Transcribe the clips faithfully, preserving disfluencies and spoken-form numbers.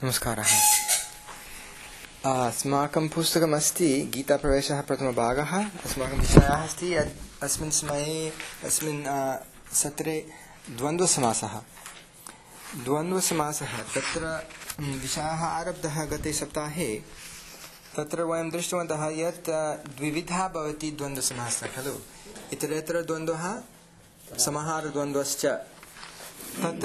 नमस्कारः। अस्माकं पुस्तकमस्ति गीताप्रवेशः प्रथमभागः। अस्माकं विषयः अस्ति अस्मिन् समये अस्मिन् सत्रे द्वन्द्वसमासः द्वन्द्वसमासः तत्र विषयः आरब्धः गते सप्ताहे। तत्र वयं दृष्टवन्तः यत् द्विविधः भवति द्वन्द्वसमासः खलु। इतरेतरद्वन्द्वः समाहारद्वन्द्वश्च। तत्र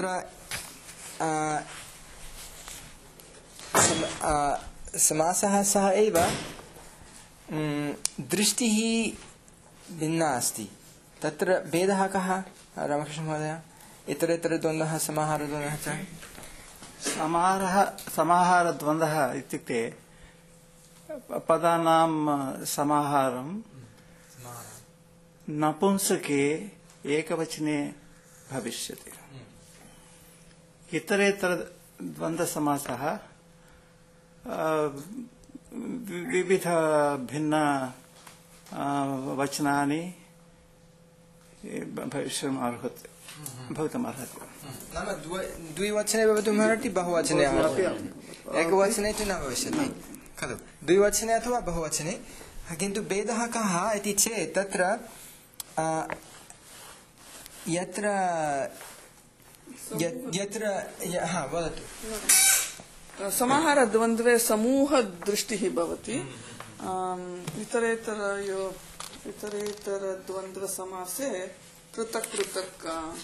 समासः सः एव दृष्टिः भिन्ना अस्ति। तत्र भेदः कः रामकृष्ण महोदय? इतरेतरद्वन्द्वः समाहारद्वन्द्वः च। समाहारः समाहारद्वन्द्वः इत्युक्ते पदानां समाहारं नपुंसके एकवचने भविष्यति। इतरेतरद्वन्द्वसमासः विविध भिन्न वचनानि भविष्यम् अर्हति भवितुम् अर्हति। नाम द्विवचने भवितुम् अर्हति, बहुवचने एकवचने तु न भविष्यति खलु। द्विवचने अथवा बहुवचने। किन्तु भेदः कः इति चेत् तत्र यत्र यत्र हा वदतु। समाहारद्वन्द्वे समूहदृष्टिः भवति। इतरेतरयो इतरेतरद्वन्द्वसमासे पृथक् पृथक्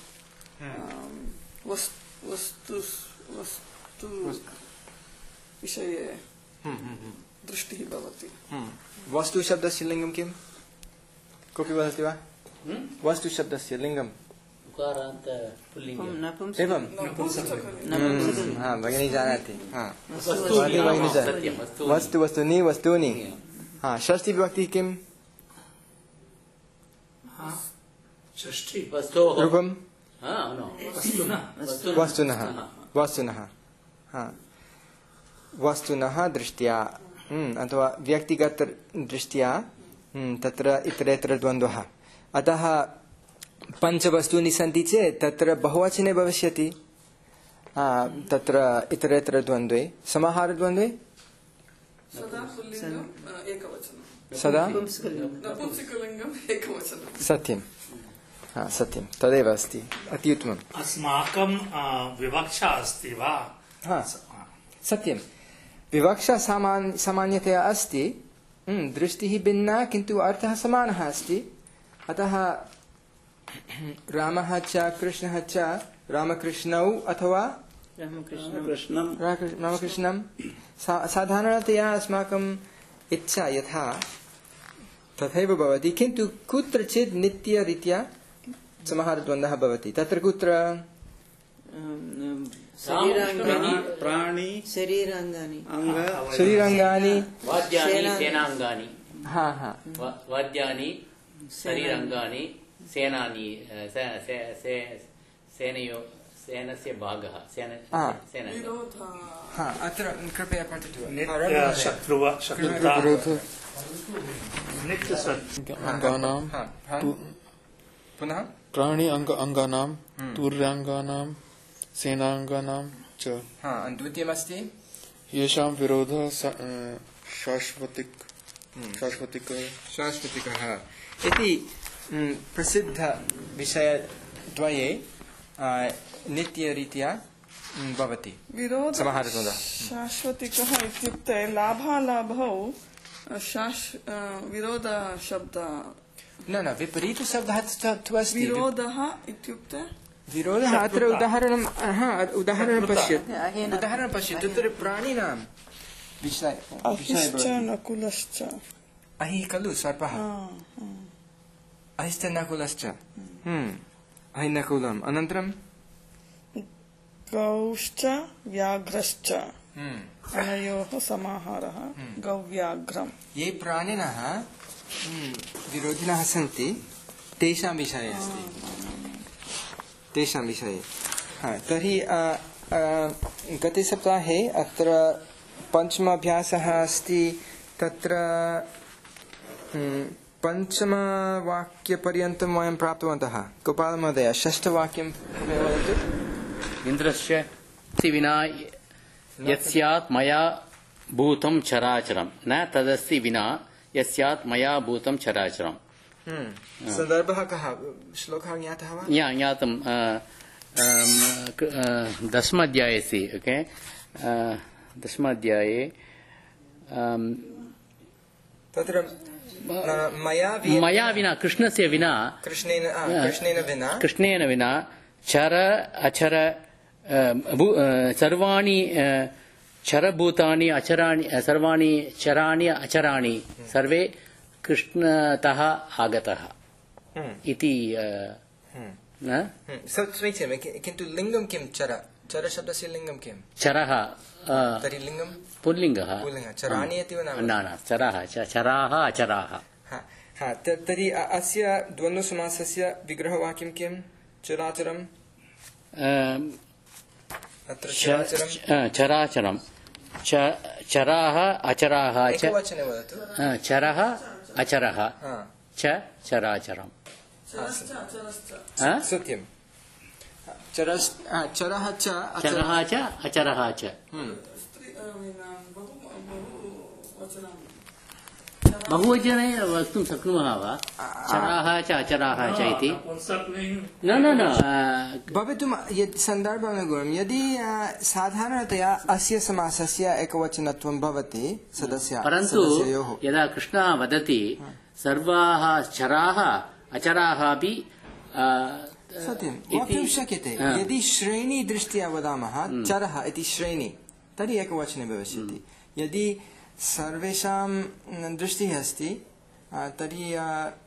वस्तु वस्तु विषये दृष्टिः भवति। वस्तु शब्दस्य लिङ्गं किं? कोऽपि वदति वा? वस्तु शब्दस्य लिङ्गं एवं हाँ भगिनी जानाति। हाँ वस्तु वस्तूनि वस्तूनि। हाँ षष्ठी विभक्तिः किम्? रूपं वस्तुनः वस्तुनः हाँ वस्तुनः दृष्ट्या अथवा व्यक्तिगत दृष्ट्या तत्र इतरेतरद्वन्द्वः। अतः पञ्चवस्तूनि सन्ति चेत् तत्र बहुवचने भविष्यति। तत्र इतरेतरद्वन्द्वे समाहारद्वन्द्वे सदा सत्यं हा सत्यं तदेव अस्ति। अति उत्तमम्। अस्माकं विवक्षा अस्ति वा? हा सत्यं विवक्षा सामान्य सामान्यतया अस्ति। दृष्टिः भिन्ना किन्तु अर्थः समानः अस्ति। अतः रामः च कृष्णः च रामकृष्णौ अथवा रामकृष्णं साधारणतया अस्माकम् इच्छा यथा तथैव भवति। किन्तु कुत्रचित् नित्यरीत्या समाहारद्वन्द्वः भवति। तत्र कुत्र? प्राणी शरीराङ्गानि शरीराङ्गानि सेनाङ्गानि हा हा वाद्यानि शरीराङ्गानि सेनानि सेनयो सेनस्य भागः सेन सेन। हा अत्र कृपया पठतु। शत्रुव शत्रुता अंगानां पुनः प्राणी अंग अंगानां तुर्याङ्गानां सेनाङ्गानां च। हा द्वितीयमस्ति येषां विरोधः शाश्वतिक शाश्वतिकः शाश्वतिकः इति प्रसिद्ध विषयद्वये नित्यरीत्या भवति। समाहारद्वन्द्वः शाश्वतिकः इत्युक्ते लाभालाभौ विरोधशब्द न न विपरीतशब्दः तु अस्ति। विरोधः इत्युक्ते विरोधः अत्र उदाहरणं हा उदाहरणं पश्यतु उदाहरणं पश्यतु। तत्र प्राणिनां विषय अहिश्च नकुलश्च अहिः खलु सर्पः अहिश्च नकुलश्च अहिनकुलम्। अनन्तरं गौश्च व्याघ्रश्च अनयोः समाहारः गौव्याघ्रम्। ये प्राणिनः विरोधिनः सन्ति तेषां विषये अस्ति तेषां विषये। तर्हि गते सप्ताहे अत्र पञ्चमाभ्यासः अस्ति। तत्र पञ्चमवाक्यपर्यन्तं वयं प्राप्तवन्तः। गोपालमहोदय षष्ठवाक्यं वदतु। इन्द्रस्य विना यस्यात् मया भूतं चराचरं न तदस्ति विना यस्यात् मया भूतं चराचरं। सन्दर्भः कः? श्लोकः ज्ञातः वा? या ज्ञातं दशमाध्याये अस्ति। ओके, दशमाध्याये तत्र मया वि- मया विना कृष्णस्य विना कृष्णेन आ, कृष्णेन विना कृष्णेन विना चर अचर अ, भू- अ, सर्वाणि अ, चरभूतानि अचराणि अ, सर्वाणि चराणि अचराणि सर्वे कृष्णतः आगतः इति अ, न हम्म, स- समीचीनं कि- किन्तु लिङ्गं किं? चर चर शब्दस्य लिङ्गं किं? चरः अ, तर्हि लिङ्गं पुल्लिङ्गः पुल्लिङ्गः। चराणि इति वा न न चरः च- चराः अचराः। हा हा त- तर्हि अ- अस्य द्वन्द्वसमासस्य विग्रहवाक्यं किं? चराचरम् अ, अत्र च- चराचरं च- चराचरं च- चराः अचराः च एकवचने वदतु। अ, चरः अचरः हा च चराचरम्। चरश्च अचरश्च अ? सत्यं। चरस् हा, चरः च अचरः। चरः च अचरः च। स्त्री I mean, बहु बहुवचनं बहुवचने वक्तुं शक्नुमः वा? चराः च अचराः च इति? पुंसकलिङ्ग् न न न अ, भवितुं यद् सन्दर्भानुगुणं यदि अ, साधारणतया अस्य समासस्य एकवचनत्वं भवति सदस्य परन्तु सदस्ययोः। यदा कृष्णः वदति सर्वाः चराः अचराः अपि अ, सत्यं इति- वक्तुं शक्यते। हा। यदि श्रेणीदृष्ट्या वदामः चरः इति श्रेणी तर्हि एकवचने भविष्यति। यदि सर्वेषां न, दृष्टिः अस्ति अ, तर्हि अ,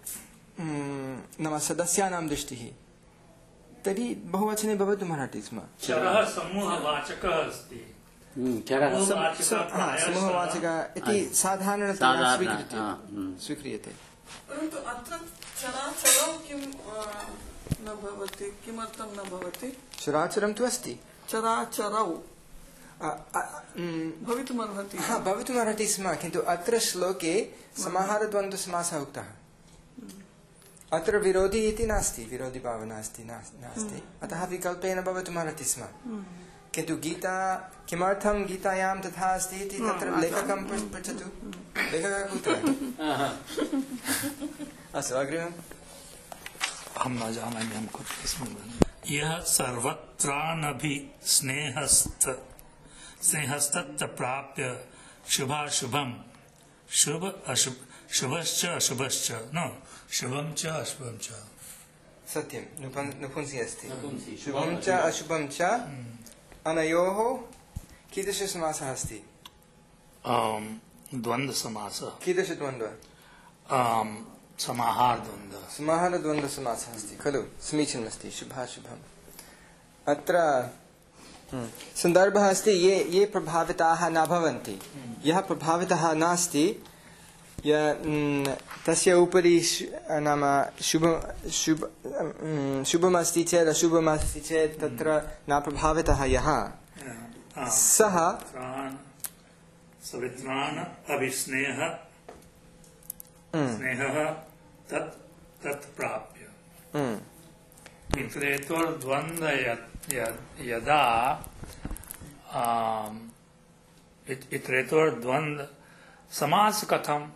म्, नाम सदस्यानां दृष्टिः तर्हि बहुवचने भवितुमर्हति स्म। चरः समूहवाचकः अस्ति। हम्म, चरः स- हा, समूहवाचकः इति साधारणतया साधारण स्वीक्रियते हा, हम्म। स्वीक्रियते। परन्तु अत्र चराचरौ किं अ, न भवति? किमर्थं न भवति? चराचरं तु अस्ति। चराचरौ अ, अ, म्, भवितुमर्हति। हा भवितुमर्हति स्म किन्तु अत्र श्लोके समाहारद्वन्द्वसमासः उक्तः। अत्र विरोधी इति नास्ति, विरोधिभावः नास्ति नास्- नास्ति अतः विकल्पेन भवितुमर्हति स्म। किन्तु गीता किमर्थं गीतायां तथा अस्ति इति तत्र लेखकं पृ- पृच्छतु। लेखकः कुत्र? अस्तु अग्रिमम्। अहं न जानामि अहं कुत्र यः सर्वत्रानभि स्नेहस्त स्नेहस्तत्र प्राप्य शुभाशुभं शुभ अशुभ शुभश्च अशुभश्च न शुभं च अशुभं च। सत्यं नुपन् नुपुंसि अस्ति। नपुंसि, शुभं च अशुभं च अनयोः कीदृशसमासः अस्ति? द्वन्द्वसमासः कीदृशद्वन्द्वः? समाहारद्वन्द्वः। समाहारद्वन्द्वसमासः अस्ति खलु? समीचीनमस्ति। शुभाशुभम्। अत्र हम्म, सन्दर्भः अस्ति ये ये प्रभाविताः न भवन्ति। यः प्रभावितः नास्ति य हम्म, तस्य उपरि शु- नाम शुभ शुभ हम्म, शुभमस्ति चेत् अशुभमस्ति चेत् तत्र न प्रभावितः यः सः सवित्रान् अभिस्नेह स्नेहः तत् तत् प्राप्य हम्म, इतरेतोर्द्वन्द्व य- य- यदा आम्, इत- इतरेतोर्द्वन्द्व समास कथम्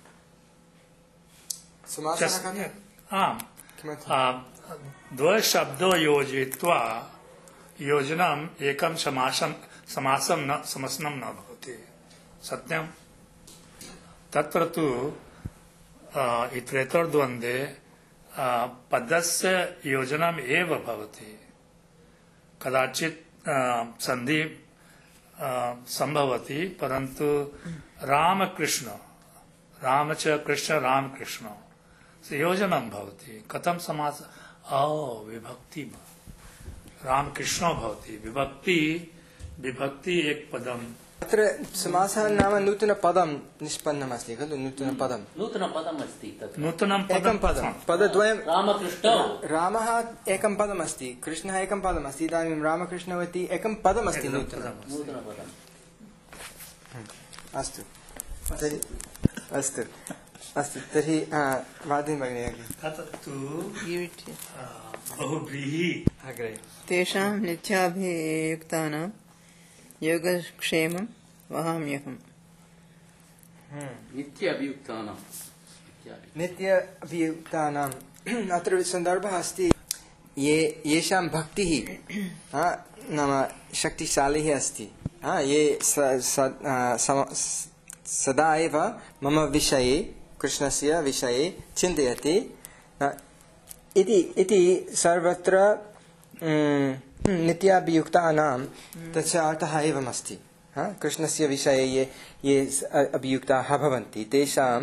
समासः कथं? आम् किमर्थम्? आम्, द्वौ शब्दौ योजयित्वा योजनम् एकं समासं समासं न समसनं न भवति। सत्यं तत्र तु आ, इतरेतोर्द्वन्द्वे आ, पदस्य योजनम् एव भवति। कदाचित् आ, सन्धि आ, सम्भवति परन्तु रामकृष्ण राम च कृष्ण रामकृष्ण योजनं भवति। कथं समास ओ विभक्ति रामकृष्णो भवति। विभक्ति विभक्ति एक पदम् अत्र समासः नाम नूतनपदं निष्पन्नमस्ति खलु? नूतनपदं नूतनपदमस्ति तत्र। नूतनं एकं पदं पदद्वयं रामकृष्णौ रामः एकं पदमस्ति, कृष्णः एकं पदमस्ति। इदानीं रामकृष्णौ इति एकं पदमस्ति नूतनं। नूतनपदम्। अस्तु तर्हि अस्तु अस्तु तर्हि वादिनी भगिनी अग्रे तत्तु बहुव्रीहि अग्रे तेषां नित्याभियुक्तानां योगक्षेमं वहाम्यहम्। नित्य अभियुक्तानां नित्य अभियुक्तानाम् अत्र सन्दर्भः अस्ति ये येषां भक्तिः नाम शक्तिशाली अस्ति, ये स, स, स, सदा एव मम विषये कृष्णस्य विषये चिन्तयति इति इति सर्वत्र नित्याभियुक्तानां तस्य अर्थः एवमस्ति। कृष्णस्य विषये ये ये अभियुक्ताः भवन्ति तेषां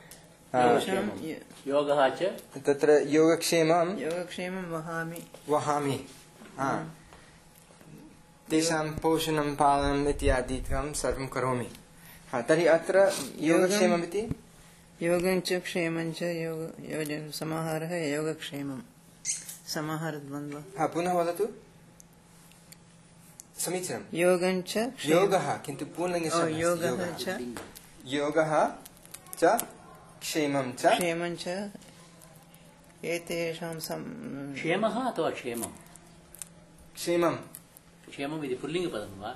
योगः च तत्र योगक्षेमं योगक्षेमं वहामि वहामि तेषां पोषणं पालनम् इत्यादिकं सर्वं करोमि। हा, तर्हि अत्र योगक्षेममिति योगं च क्षेमं च योग योजन समाहारः योगक्षेमं समाहारद्वन्द्वः। हा, पुनः वदतु। समीचीनं। योगं च योगः किन्तु पुल्लिङ्गे योगः च योगः च क्षेमं च क्षेमं च एतेषां क्षेमः अथवा क्षेमं क्षेमं क्षेमम् इति पुल्लिङ्गपदं वा?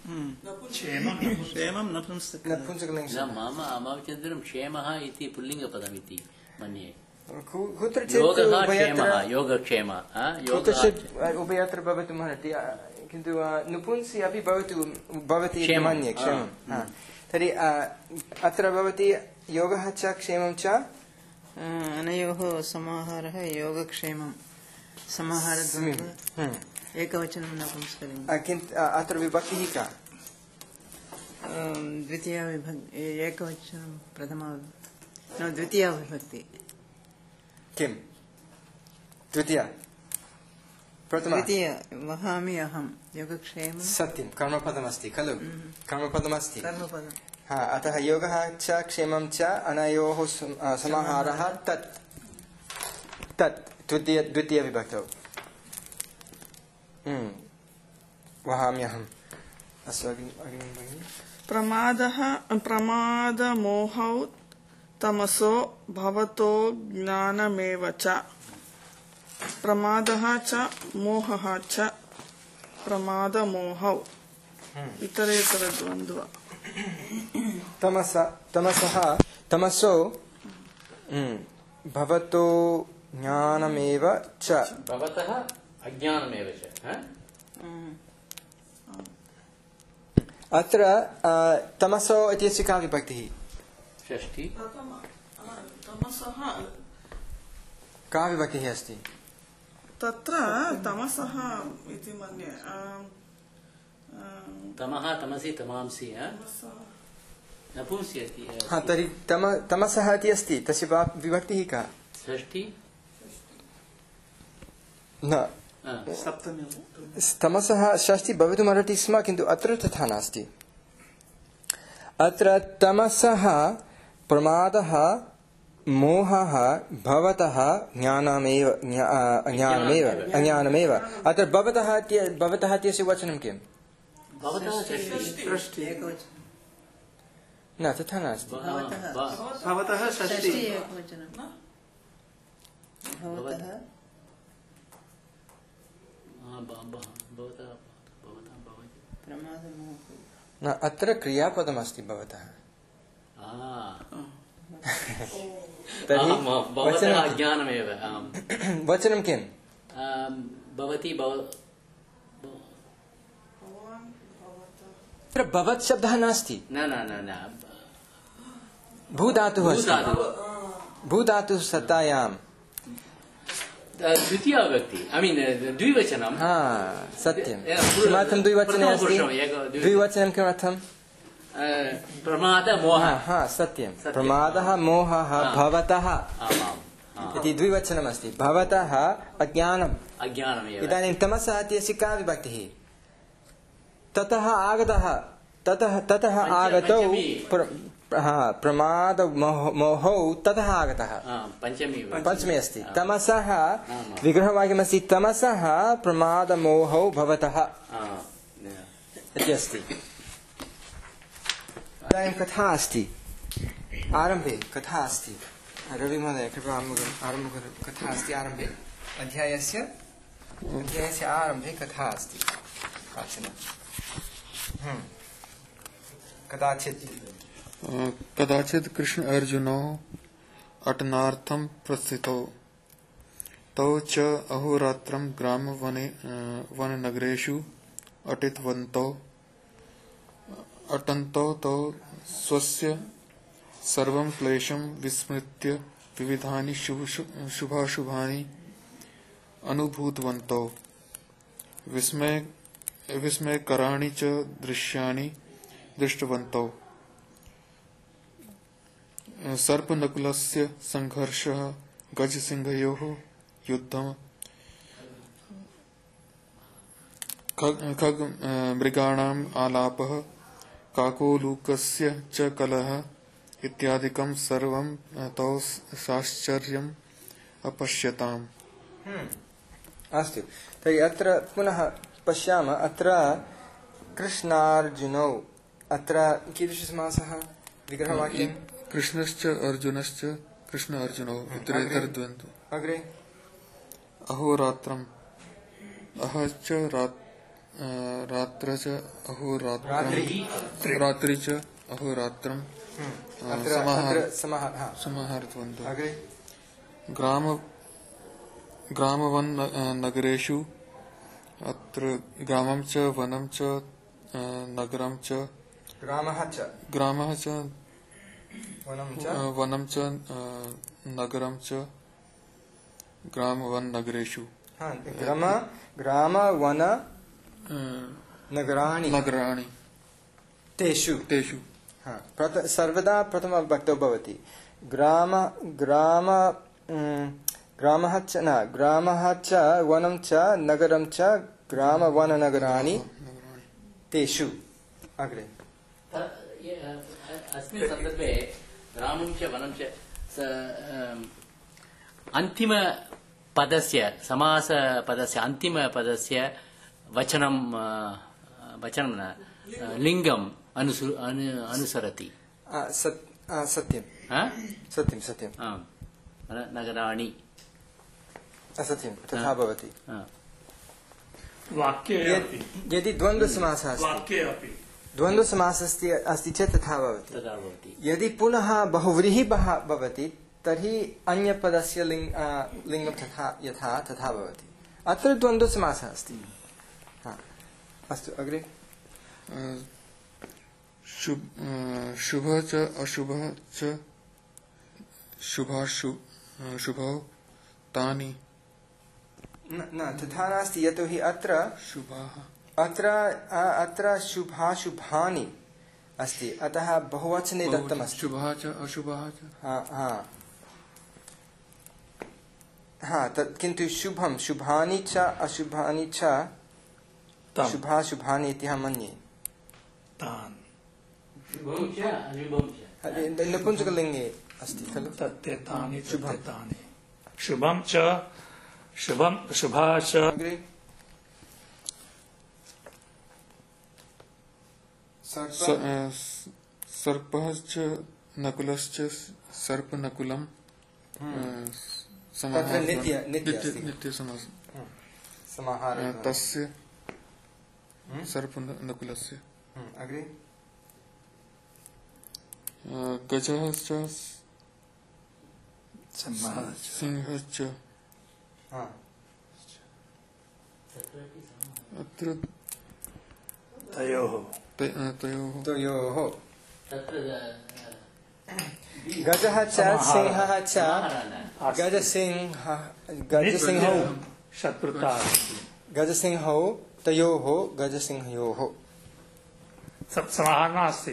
क्षेमं नपुंसकलिङ्गं। न मम मम चिन्तनं क्षेमः इति पुल्लिङ्गपदम् इति मन्ये। कुत्रचित् योगक्षेमः कुत्रचित् उभयत्र भवितुम् अर्हति, किन्तु नुपुंसि अपि भवतु भवति इति मन्ये क्षेमं। तर्हि अत्र भवति योगः च क्षेमं च अनयोः समाहारः योगक्षेमं समाहारद्वन्द्वः एकवचनं नपुंसकलिङ्गं। किन्तु अत्र विभक्तिः का? द्वितीया विभक्ति एकवचनं प्रथमा न द्वितीया विभक्ति। किं द्वितीया? प्रथमा द्वितीया वहामि अहं योगक्षेमं। सत्यं कर्मपदमस्ति खलु? कर्मपदमस्ति। कर्मपदम्। हा, अतः योगः च क्षेमं च अनयोः समाहारः तत् तत् द्वितीय द्वितीयविभक्तौ वहाम्यहम्। अस्तु, अग्रिमं भगिनि। प्रमादः प्रमादमोहौ तमसो भवतो ज्ञानमेव च। प्रमादः च मोहः च प्रमादमोहौ इतरेतरद्वन्द्व। तमस तमसः तमसो भवतो ज्ञानमेव च भवतः अज्ञानमेव च। अत्र तमसो इत्यस्य का विभक्तिः? षष्ठी। तमसः का विभक्तिः अस्ति? तत्र तमसः इति मन्ये तमः तमसि तमांसि नपुंसि अस्ति। हा, तर्हि तम तमसः इति अस्ति, तस्य विभक्तिः का? षष्ठी न तमसः षष्ठी भवितुमर्हति स्म, किन्तु अत्र तथा नास्ति। अत्र तमसः प्रमादः मोहः भवतः ज्ञानमेव ज्ञानमेव अज्ञानमेव। अत्र भवतः भवतः इत्यस्य वचनं किम्? न, तथा नास्ति। भवतः षष्ठी न, अत्र क्रियापदमस्ति भवतः। तर्हि ज्ञानमेव वचनं किम्? भवति अत्र भवत् शब्दः नास्ति। न न न न भूधातुः अस्ति। भूधातुः सत्तायां द्वितीया विभक्ति ऐ मीन् द्विवचनं। हा, सत्यं। किमर्थं द्विवचने अस्ति? द्विवचनं किमर्थं? प्रमाद मोहः। हा, सत्यं। प्रमादः मोहः भवतः इति द्विवचनमस्ति। भवतः अज्ञानम्। अज्ञानमेव। इदानीं तमसः इत्यस्य का विभक्तिः? ततः आगतः ततः ततः आगतौ प्रमाद मोहौ ततः आगतः पञ्चमी पञ्चमी अस्ति। तमसः विग्रहवाक्यमस्ति तमसः प्रमादमोहौ भवतः इति अस्ति। इदानीं कथा अस्ति, आरम्भे कथा अस्ति। रविमहोदय कृपया आरम्भ करोतु। कथा अस्ति आरम्भे, अध्यायस्य अध्यायस्य आरम्भे कथा अस्ति काचन। कदाचित् कदाचित् कृष्ण अर्जुनौ अटनार्थं प्रस्थितौ तौ च अहोरात्रं ग्राम वने वननगरेषु अटितवन्तौ अटन्तौ तौ स्वस्य सर्वं क्लेशं विस्मृत्य विविधानि शुभ शुभाशुभानि अनुभूतवन्तौ विस्मय विस्मयकराणि च दृश्यानि दृष्टवन्तौ सर्पनकुलस्य संघर्षः गजसिंहयोः युद्धम् खग मृगाणाम् आलापः काकोलूकस्य च कलहः इत्यादिकं सर्वं तौ साश्चर्यम् अपश्यताम्। अस्तु तर्हि अत्र पुनः पश्यामः अत्र कृष्णार्जुनौ अत्र कीदृशसमासः विग्रहवाक्यं कृष्णश्च अर्जुनश्च कृष्ण अर्जुनौ इतरेतरद्वन्द्वौ अग्रे अहोरात्रम् अह च रात्र च अहोरात्रम् रात्रि च अहोरात्रम् समाहर्तवन्तौ अग्रे ग्राम ग्रामवन नगरेषु अत्र ग्रामं च वनं च नगरं च ग्रामः च ग्रामः च वनं च वनं च नगरं च ग्रामवन नगरेषु ग्राम ग्राम वन नगराणि नगराणि तेषु तेषु सर्वदा प्रथमविभक्तौ भवति ग्राम ग्राम ग्रामः च न ग्रामः च वनं च नगरं च ग्रामवननगराणि तेषु अग्रे अस्मिन् सन्दर्भे ग्रामं च वनं च अन्तिमपदस्य समासपदस्य अन्तिमपदस्य वचनं वचनं न लिङ्गम् अनुसु अनुसरति सत्यं सत्यं सत्यं नगराणि असत्यं तथा भवति वाक्ये यदि द्वन्द्वसमासः अस्ति द्वन्द्वसमासः अस्ति चेत् तथा भवति यदि पुनः बहुव्रीहिः भवति तर्हि अन्यपदस्य लिङ्ग लिङ्गं तथा यथा तथा भवति अत्र द्वन्द्वसमासः अस्ति अस्तु अग्रे शुभः च अशुभः च शुभाशुभौ तानि न तथा नास्ति यतोहि अत्र शुभाः अत्र अत्र शुभाशुभानि अस्ति अतः बहुवचने दत्तमस्ति शुभः च अशुभः च हा तत् किन्तु शुभं शुभानि च अशुभानि च शुभाशुभानि इति अहं मन्ये नपुंसकलिङ्गे अस्ति खलु तत्तेतानि शुभं शुभं च शुभं शुभा च सर्पः च नकुलश्च सर्पनकुलं नित्यसमासः तस्य सर्पनकुलस्य अग्रे गजः च सिंहः च अत्र तयोः तयोः तयोः गजः च सिंहः च गजसिंह गजसिंहौ शत्रुता गजसिंहौ तयोः गजसिंहयोः समाहार नास्ति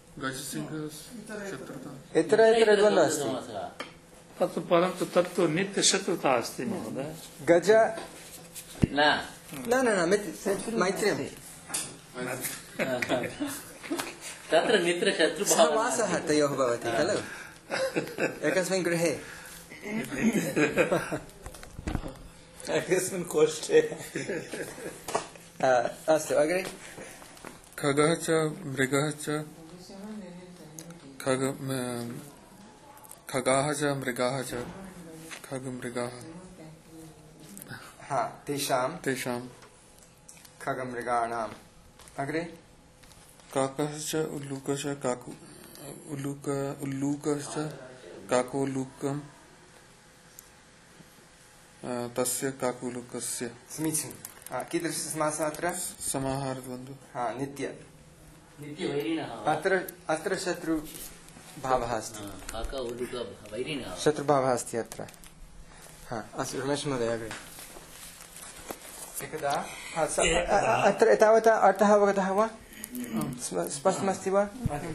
इतर इतर द्वन्द्वः अस्ति तत्तु परन्तु तत्तु नित्यशत्रुता अस्ति महोदय गज न न न मैत्र्यं तत्र मित्रशत्रुभावः सहवासः तयोः भवति खलु एकस्मिन् गृहे एकस्मिन् कोष्ठे अस्तु अग्रे खगः च मृगः च खग खगाः च मृगाः च खगमृगाः हा तेषां तेषां खगमृगाणाम् अग्रे काकश्च उल्लूकश्च काकु उल्लूक उल्लूकश्च काकोल्लूकम् तस्य काकुलुकस्य समीचीनं कीदृशः समासः अत्र समाहारद्वन्द्वः हा नित्य नित्यवैरिणः अत्र अत्र शत्रुभावः अस्ति काका उल्लूक वैरिणः शत्रुभावः अस्ति अत्र हा अस्तु रमेश महोदय अग्रे एकदा हा, स- अ- अ- अत्र एतावता अर्थः अवगतः वा स्प- स्पष्टमस्ति वा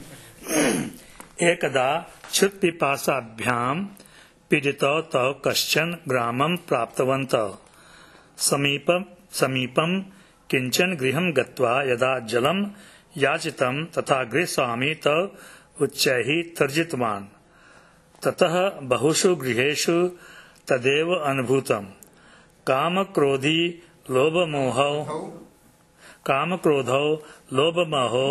एकदा क्षुत्पिपासाभ्याम् पीडितौ तौ कश्चन ग्रामं प्राप्तवन्तौ समीपं समीपं किञ्चन गृहं गत्वा यदा जलं याचितं तथा गृहस्वामी तौ उच्चैः तर्जितवान् ततः बहुषु गृहेषु तदेव अनुभूतं कामक्रोधी लोभमोहौ कामक्रोधौ लोभमोहो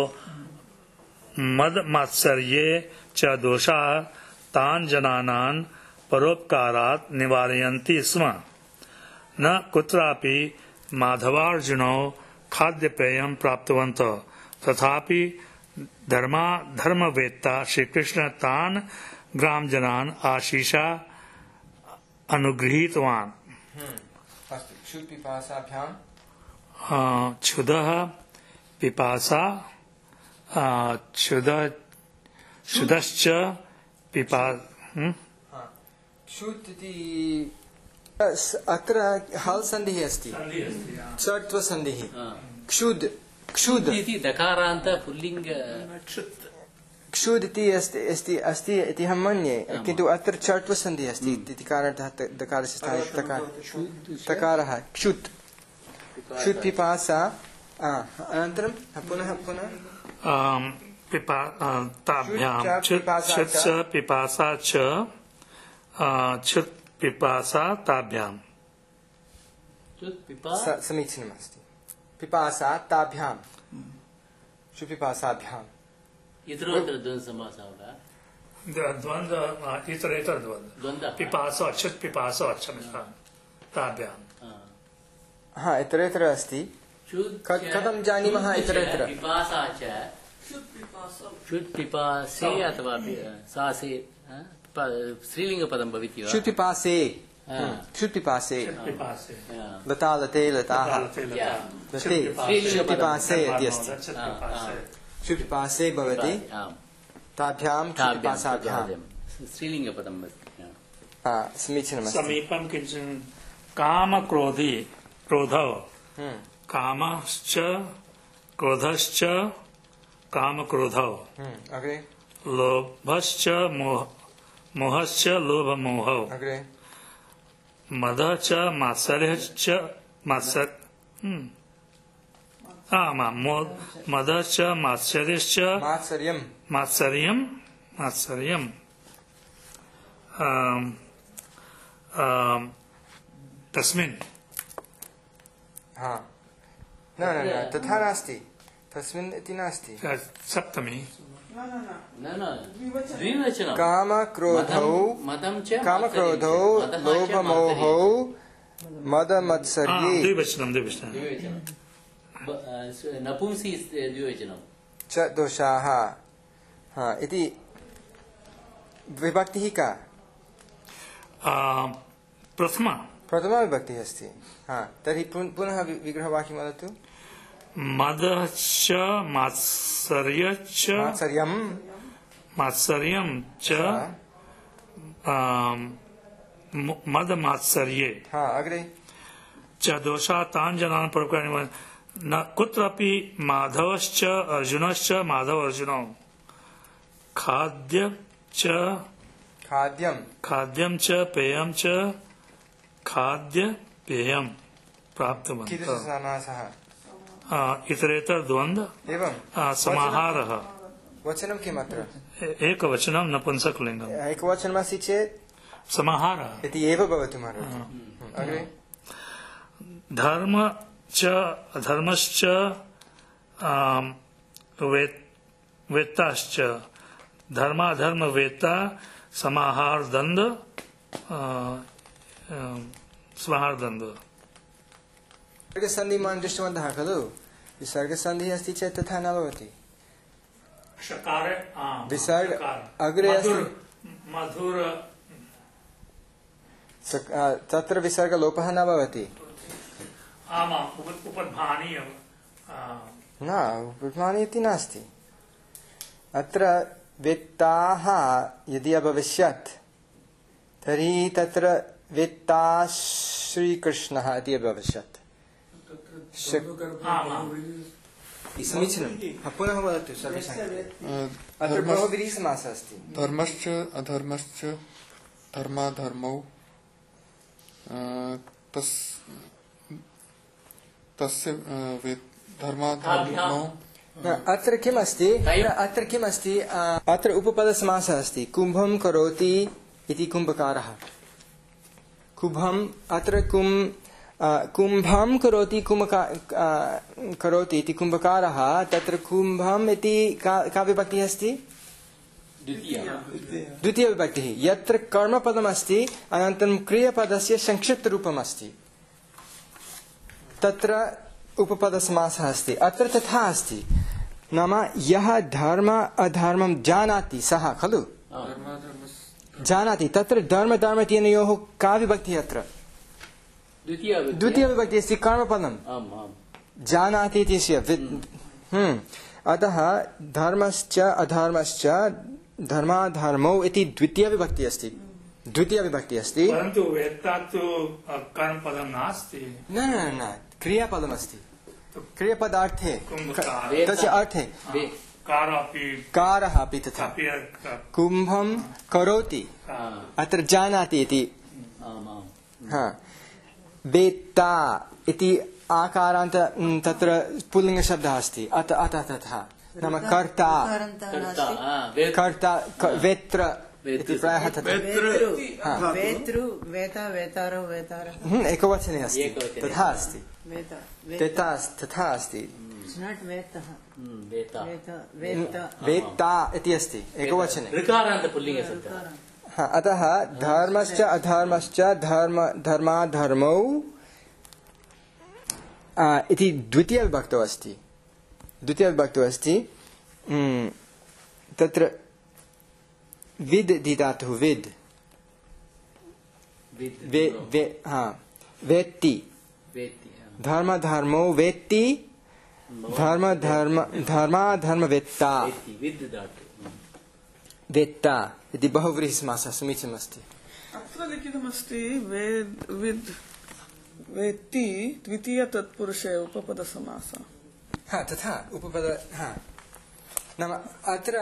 मदमात्सर्ये च दोषाः तान् जनानान् परोपकारात् निवारयन्ति स्म न कुत्रापि माधवार्जुनौ खाद्यपेयं प्राप्तवन्तौ तथापि धर्मा धर्मवेत्ता श्रीकृष्ण तान् ग्रामजनान् आशीषा अनुगृहीतवान् अस्तु क्षुत्पिपासाभ्यां क्षुधः पिपासा क्षुध क्षुधश्च पिपा क्षुत् इति अत्र हल् सन्धिः अस्ति चर्त्वसन्धिः क्षुद् क्षुद् इति दकारान्त पुल्लिङ्ग क्षुद् इति अस्ति अस्ति अस्ति इति अहं मन्ये किन्तु अत्र चर्त्वसन्धिः अस्ति इति कारणतः त- दकारस्य स्थाने तकार- तकारः क्षुत् क्षुत् पिपासा आ, अनन्तरं पुनः पुनः पिपा ताभ्यां क्षुत् क्षुत् च पिपासा च क्षुत् पिपासा ताभ्याम् स- समीचीनमस्ति पिपासा ताभ्यां क्षुत् पिपासाभ्याम् इतरोत्तर द्वन्द्वसमासः वा द्वन्द्व इतरेतर द्वन्द्व द्वन्द्वः पिपासा क्षुत् पिपासा क्षम्यताम् ताभ्याम् हा इतरेतर अस्ति क- कथं जानीमः इतरेतर पिपासा च क्षुत् पिपासौ क्षुत् पिपासे अथवा पि- सासे हा? प- स्त्रीलिङ्गपदं भवति वा क्षुत् पिपासे हा. क्षुत् पिपासे पिपासे हा. लता लते लताः या. लते क्षुत् पिपासे इति अस्ति क्षुत् पिपासे भवति आम्. ताभ्यां क्षुत् ताभ्यां, पिपासाभ्यां ताभ्यां. स्त्रीलिङ्गपदम् अस्ति हा. हा, समीचीनमस्ति समीपं किञ्चन कामक्रोधी क्रोधौ हम्म, कामश्च क्रोधश्च कामक्रोधौ हम्म, अग्रे लोभश्च मोह मोहश्च लोभमोहौ अग्रे मदः च मात्सर्यश्च मात्सर हम्म। आमां मो- मदः च मात्सर्यश्च मात्सर्यं मात्सर्यं मात्सर्यम् आम्, आम्, तस्मिन् हा न न न तथा नास्ति तस्मिन् इति नास्ति सप्तमी न न न न न द्विवचनं कामक्रोधौ मदं- मदं च कामक्रोधौ मात्सर्यं च। मदः च लोभमोहौ आ, मदमत्सर्ये द्विवचनं द्विवचनं द्विवचनं ब- अ, स- नपुंसि द्विवचनं च दोषाः हा इति विभक्तिः का आ, प्रथमा प्रथमा विभक्तिः अस्ति हा तर्हि पुन- पुनः वि- विग्रहवाक्यं वदतु मदः च मात्सर्यश्च मात्सर्यं मात्सर्यं च आम्, म- मदमात्सर्ये हा अग्रे च दोषा तान् जनान् परोपकारान् न कुत्रापि माधवश्च अर्जुनश्च माधव अर्जुनौ खाद्य च खाद्यं खाद्यं च पेयं च खाद्य पेयं प्राप्तवन्तः कीदृशसमासः आ, इतरेतर द्वन्द्व एवं आ, समाहारः वचनं किम् अत्र ए- एकवचनं नपुंसकलिङ्गम् एकवचनमस्ति चेत् समाहारः इति एव भवितुमर्हति अग्रे धर्म च अधर्मश्च आम्, वे- वेत्ताश्च धर्माधर्मवेत्ता समाहारदण्ड आ, आम्, समाहारदण्ड सर्गसन्धिमान् दृष्टवन्तः खलु सर्गसन्धिः अस्ति चेत् तथा न भवति षकार विसर्ग अग्रे मधुर मधुर सक- आ, तत्र विसर्गलोपः न भवति आमाम् उप- उपध्मानी एव न उपध्मानी इति नास्ति अत्र वित्ताः यदि अभविष्यत् तर्हि तत्र वित्ता श्रीकृष्णः इति अभविष्यत् समीचीनं पुनः वदतु सर्वेषां अत्र बहुव्रीहि समासः अस्ति धर्मश्च अधर्मश्च धर्माधर्मौ अ, तस् तस्य अ, वे- धर्माधर्मौ न, अत्र किम् अस्ति अत्र किम् अस्ति अ, अत्र उपपदसमासः अस्ति कुम्भं करोति इति कुम्भकारः कुम्भम् अत्र कुम् अ, कुम्भं करोति कुम्भका अ, करोति इति कुम्भकारः तत्र कुम्भम् इति का का विभक्तिः अस्ति द्वितीयविभक्तिः यत्र कर्मपदमस्ति अनन्तरं क्रियापदस्य संक्षिप्तरूपम् अस्ति तत्र उपपदसमासः अस्ति अत्र तथा अस्ति नाम यः धर्म अधर्मं जानाति सः खलु जानाति तत्र धर्म धर्म इत्यनयोः का विभक्तिः अत्र द्वितीयविभक्तिः अस्ति कर्मपदम् जानाति इत्यस्य हम्म अतः धर्मश्च अधर्मश्च धर्माधर्मौ इति द्वितीयविभक्तिः अस्ति द्वितीयविभक्तिः अस्ति परन्तु वेत्ता तु कर्मपदं नास्ति न न न क्रियापदमस्ति क्रियापदार्थे कुम्भकार तस्य अर्थे कारापि कारः अपि तथा अपि कुम्भं करोति अत्र जानाति इति हा वेत्ता इति आकारान्त तत्र पुल्लिङ्गशब्दः अस्ति अत अतः तथा नाम कर्ता कर्ता क- वेत्र इति प्रायः तथा वेतृ वेता वेतारो वेतारः हम्म, एकवचने अस्ति एकवचने। तथा अस्ति वेता तथा तथा अस्ति इट्स् नाट् वेतः वेता वेता वेता वेत्ता इति अस्ति एकवचने ऋकारान्त पुल्लिङ्गशब्दः हा, अतः धर्मश्च अधर्मश्च धर्म धर्माधर्मौ आ, इति द्वितीयविभक्तौ अस्ति द्वितीयविभक्तौ अस्ति उम्, तत्र विद् इति धातुः विद् वे वे हा वेत्ति धर्म धर्मो वेत्ति धर्म धर्म धर्माधर्मवेत्ता वेत्ता इति बहुव्रीहिसमासः समीचीनमस्ति अत्र लिखितमस्ति वेद विद् वेत्ति द्वितीय तत्पुरुषे उपपदसमासः हा तथा उपपद हा नाम अत्र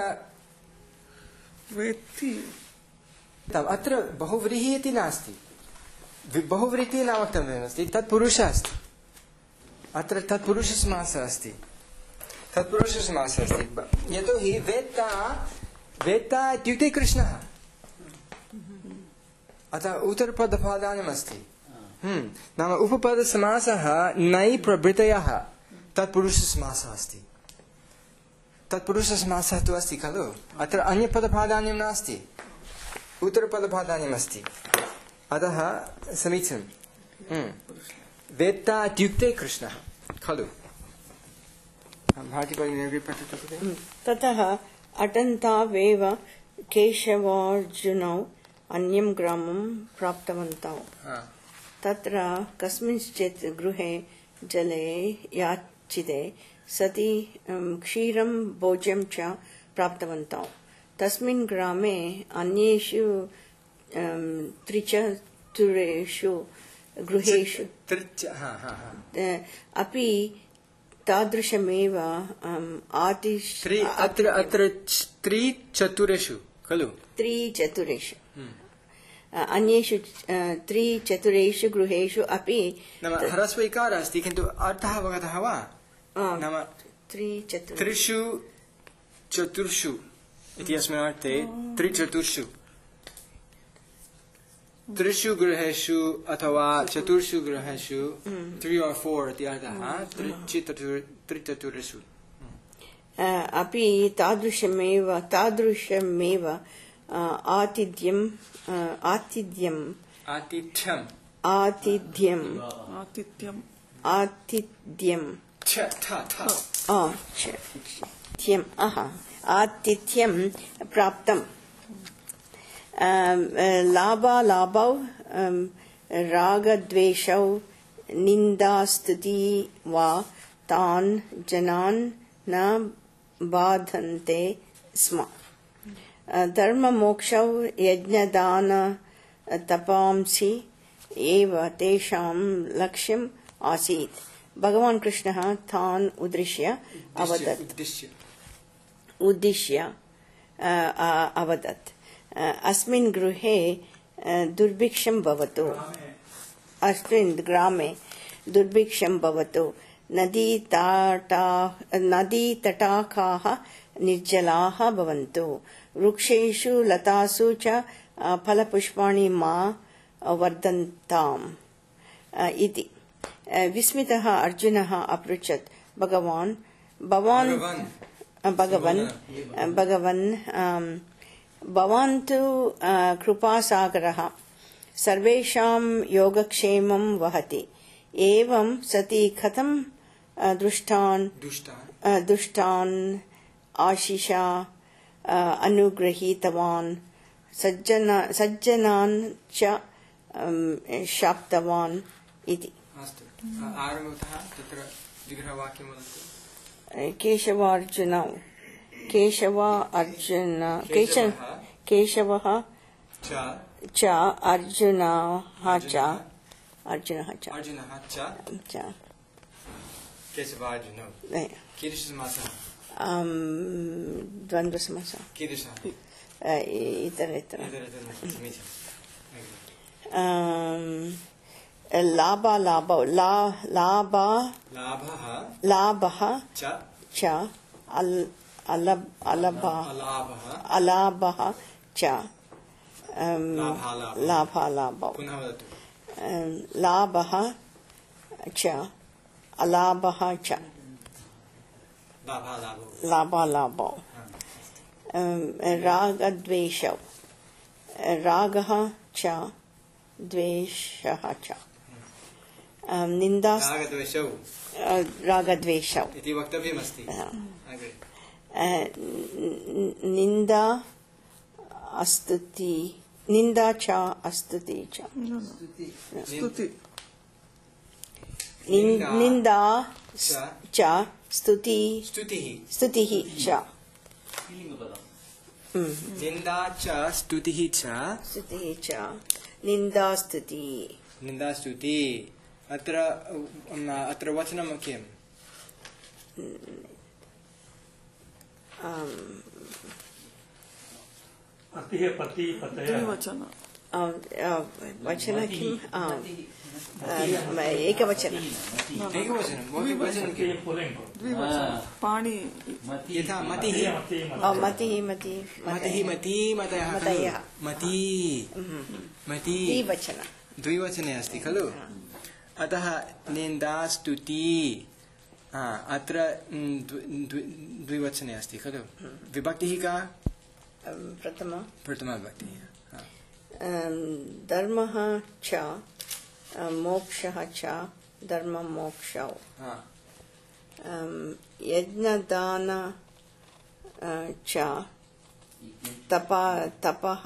वेत्ति अत्र बहुव्रीहि इति नास्ति वि- बहुव्रीहि न वक्तव्यमस्ति तत्पुरुषः अस्ति अत्र तत्पुरुषसमासः अस्ति तत्पुरुषसमासः अस्ति ब- यतोहि वेत्ता वेत्ता इत्युक्ते कृष्णः अतः उत्तरपदपादानमस्ति हम्म, नाम उपपदसमासः नै प्रभृतयः तत्पुरुषसमासः अस्ति तत्पुरुषसमासः तु अस्ति खलु अत्र अन्यपदपादान्यं नास्ति उत्तरपदपादान्यमस्ति अतः समीचीनं हम्म, वेत्ता इत्युक्ते कृष्णः खलु भारतीभगिनी पठतु ततः अटन्तावेव केशवार्जुनौ अन्यं ग्रामं प्राप्तवन्तौ तत्र कस्मिंश्चित् गृहे जले याचिते सति अं, क्षीरं भोज्यं च प्राप्तवन्तौ तस्मिन् ग्रामे अन्येषु अं, त्रिचतुरेषु गृहेषु त्रिच हा हा हा अ, अपि तादृशमेव अं, आतिश त्रि अत्र अत्र च- त्रिचतुरेषु खलु त्रिचतुरेषु अ, अन्येषु अ, त्रिचतुरेषु गृहेषु अपि नाम ह्रस्वैकारः अस्ति किन्तु अर्थः अवगतः वा आम्, नाम त्रिचतुर त्रिषु चतुर्षु इति अस्मिन् अर्थे त्रिचतुर्षु त्रिषु गृहेषु अथवा चतुर्षु गृहेषु त्री और फोर इति अर्थः त्रिचतुर्- त्रिचतुर्षु अ, अपि तादृशमेव तादृशमेव अ, आतिथ्यं अ, आतिथ्यम् आतिथ्यम् आतिथ्यम् आतिथ्यम् आतिथ्यम् छ थ थ आ, च- थ्यम् अह आतिथ्यं प्राप्तम् लाभालाभौ रागद्वेषौ निन्दास्तुति वा तान् जनान् न बाधन्ते स्म धर्ममोक्षौ यज्ञदान तपांसि एव तेषां लक्ष्यम् आसीत् भगवान् कृष्णः तान् उद्दिश्य अवदत् उद्दिश्य अवदत् अस्मिन् गृहे दुर्भिक्षं भवतु अस्मिन् ग्रामे दुर्भिक्षं भवतु नदीतटा नदीतटाकाः निर्जलाः भवन्तु वृक्षेषु लतासु च फलपुष्पाणि मा वर्धन्ताम् इति विस्मितः अर्जुनः अपृच्छत् भगवान् भवान् भगवन् भगवन् भवान् तु कृपासागरः सर्वेषां योगक्षेमं वहति एवं सति कथं दुष्टान् दुष्टान् आशिषा अनुगृहीतवान् सज्जना सज्जनान् च शाप्तवान् इति केशवार्जुनौ केशव अर्जुन केशव केशवः च अर्जुनः च अर्जुनः च च केशवार्जुनौ कीदृशसमासः द्वन्द्वसमासः कीदृशः इतर इतर लाभालाभौ ला लाभ लाभः च अलाभः च लाभालाभौ लाभः च अलाभः च लाभालाभौ रागद्वेषौ रागः च द्वेषः च निन्दा रागद्वेषौ इति वक्तव्यमस्ति निन्दा अस्तुति निन्दा च अस्तुति च स्तुति निन्दा च स्तुति स्तुतिः च निन्दा च स्तुतिः च स्तुतिः च निन्दा स्तुति निन्दा स्तुति अत्र अत्र वचनं किम् पतिः पति पतयः वचन वचन किम् एकवचनं पाणि यथा मतिः मतिः मतिः मतिः मती मतयः मतयः मती मती द्विवचन द्विवचने अस्ति खलु अतः निन्दा स्तुति अत्र द्विवचने अस्ति खलु विभक्तिः का प्रथमा प्रथमा विभक्तिः धर्मः च मोक्षः च धर्ममोक्षौ यज्ञदान च तपः तपः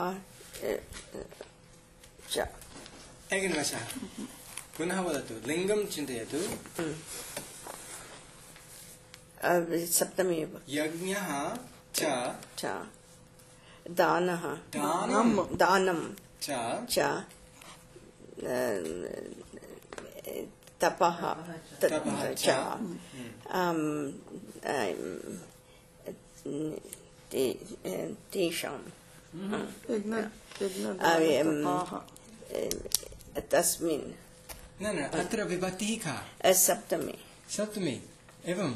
च एकनिमेषः पुनः वदतु लिङ्गं चिन्तयतु सप्तमी यज्ञः च च दानः दानं दानं च च तपः तपः च च तेषां तस्मिन् न न अत्र विभक्तिः का सप्तमी सप्तमी एवं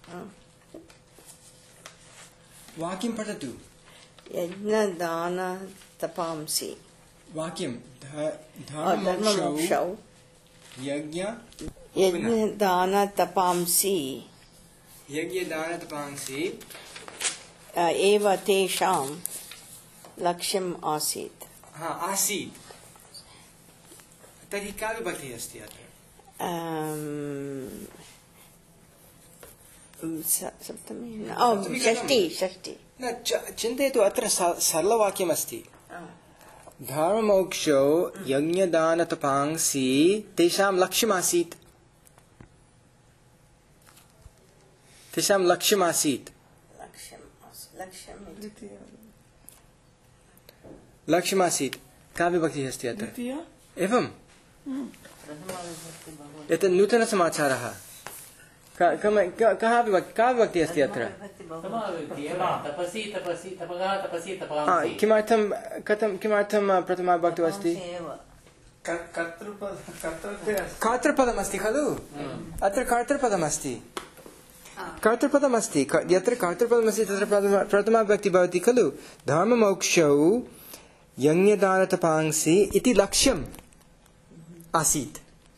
वाक्यं पठतु यज्ञदान तपांसि वाक्यं धर्ममोक्षौ यज्ञ यज्ञदान तपांसि यज्ञदान तपांसि एव तेषां लक्ष्यम् आसीत् हा आसीत् तर्हि का विभक्तिः अस्ति अत्र सप्तमी षष्टि षष्टि न न चिन्तयतु अत्र सरलवाक्यमस्ति धर्ममोक्षौ यज्ञदानतपांसि तेषां लक्ष्यमासीत् तेषां लक्ष्यमासीत् लक्ष्यमासीत् का विभक्तिः अस्ति अत्र एवम् एतत् नूतनसमाचारः कः विभक्ति का विभक्तिः अस्ति अत्र किमर्थं कथं किमर्थं प्रथमा विभक्तिः अस्ति कर्तृपदमस्ति खलु अत्र कर्तृपदमस्ति कर्तृपदमस्ति यत्र कर्तृपदमस्ति तत्र प्रथमा विभक्तिः भवति खलु धर्ममोक्षौ यज्ञदानतपांसि इति लक्ष्यम् आसीत्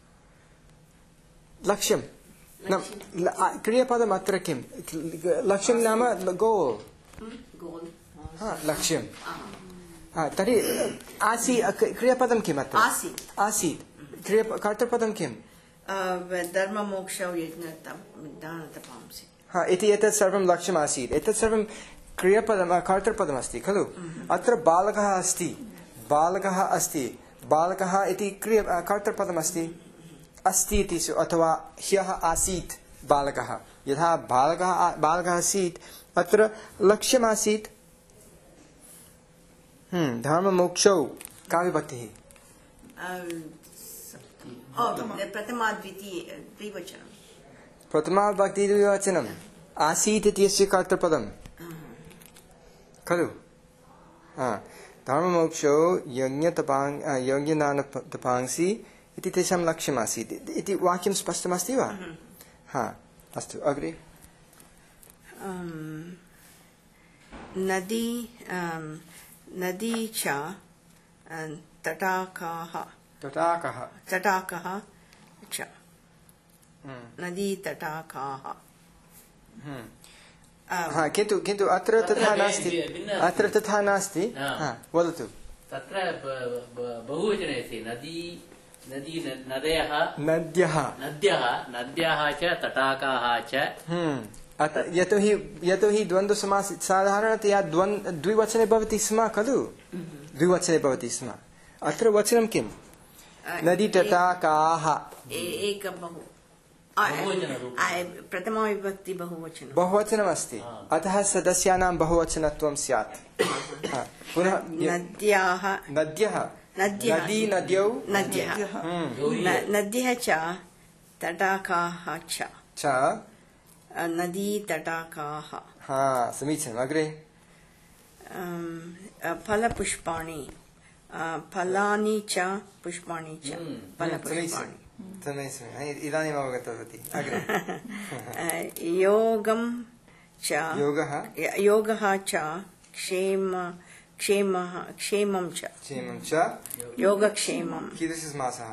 लक्ष्यं क्रियापदम् अत्र किं लक्ष्यं नाम गोल् लक्ष्यं तर्हि आसी क्रियापदं किम् अत्र आसीत् क्रिया कर्तृपदं किम् धर्ममोक्षौ यज्ञदानतपांसि इति एतत् सर्वं लक्ष्यम् आसीत् एतत् सर्वं क्रियापदं कर्तृपदमस्ति खलु अत्र बालकः अस्ति बालकः अस्ति बालकः इति क्रिया कर्तृपदमस्ति अस्ति इति अथवा ह्यः आसीत् बालकः यथा बालकः बालकः आसीत् अत्र लक्ष्यमासीत् धर्ममोक्षौ का विभक्तिः प्रथमा द्वितीय द्विवचनं प्रथमा विभक्ति द्विवचनम् आसीत् इत्यस्य कर्तृपदं खलु धर्ममोक्षौ यज्ञतपां यज्ञदानतपांसि इति तेषां लक्ष्यमासीत् इति वाक्यं स्पष्टमस्ति वा हा अस्तु अग्रे नदी नदी च तटाकाः तटाकः तटाकः च नदी तटाकाः हा किन्तु किन्तु अत्र तथा नास्ति अत्र तथा नास्ति वदतु तत्र बहुवचने अस्ति नदी नदी नद्यः नद्यः नद्यः नद्यः च तटाकाः च यतोहि यतोहि द्वन्द्वसमासे साधारणतया द्वन्द् द्विवचने भवति स्म खलु द्विवचने भवति स्म अत्र वचनं किं नदी तटाकाः एक बहु प्रथमा विभक्ति बहुवचनं बहुवचनमस्ति अतः सदस्यानां बहुवचनत्वं स्यात् पुनः नद्याः नद्यः नदी नद्यौ नद्यः नद्यः च तटाकाः च नदी तटाकाः हा समीचीनम् अग्रे फलपुष्पाणि फलानि च पुष्पाणि च फलपुष्पाणि इदानीम् अवगतवती अग्रे योगं च योगः योगः च क्षेम क्षेमः क्षेमं च क्षेमं च योगक्षेमं कीदृशसमासः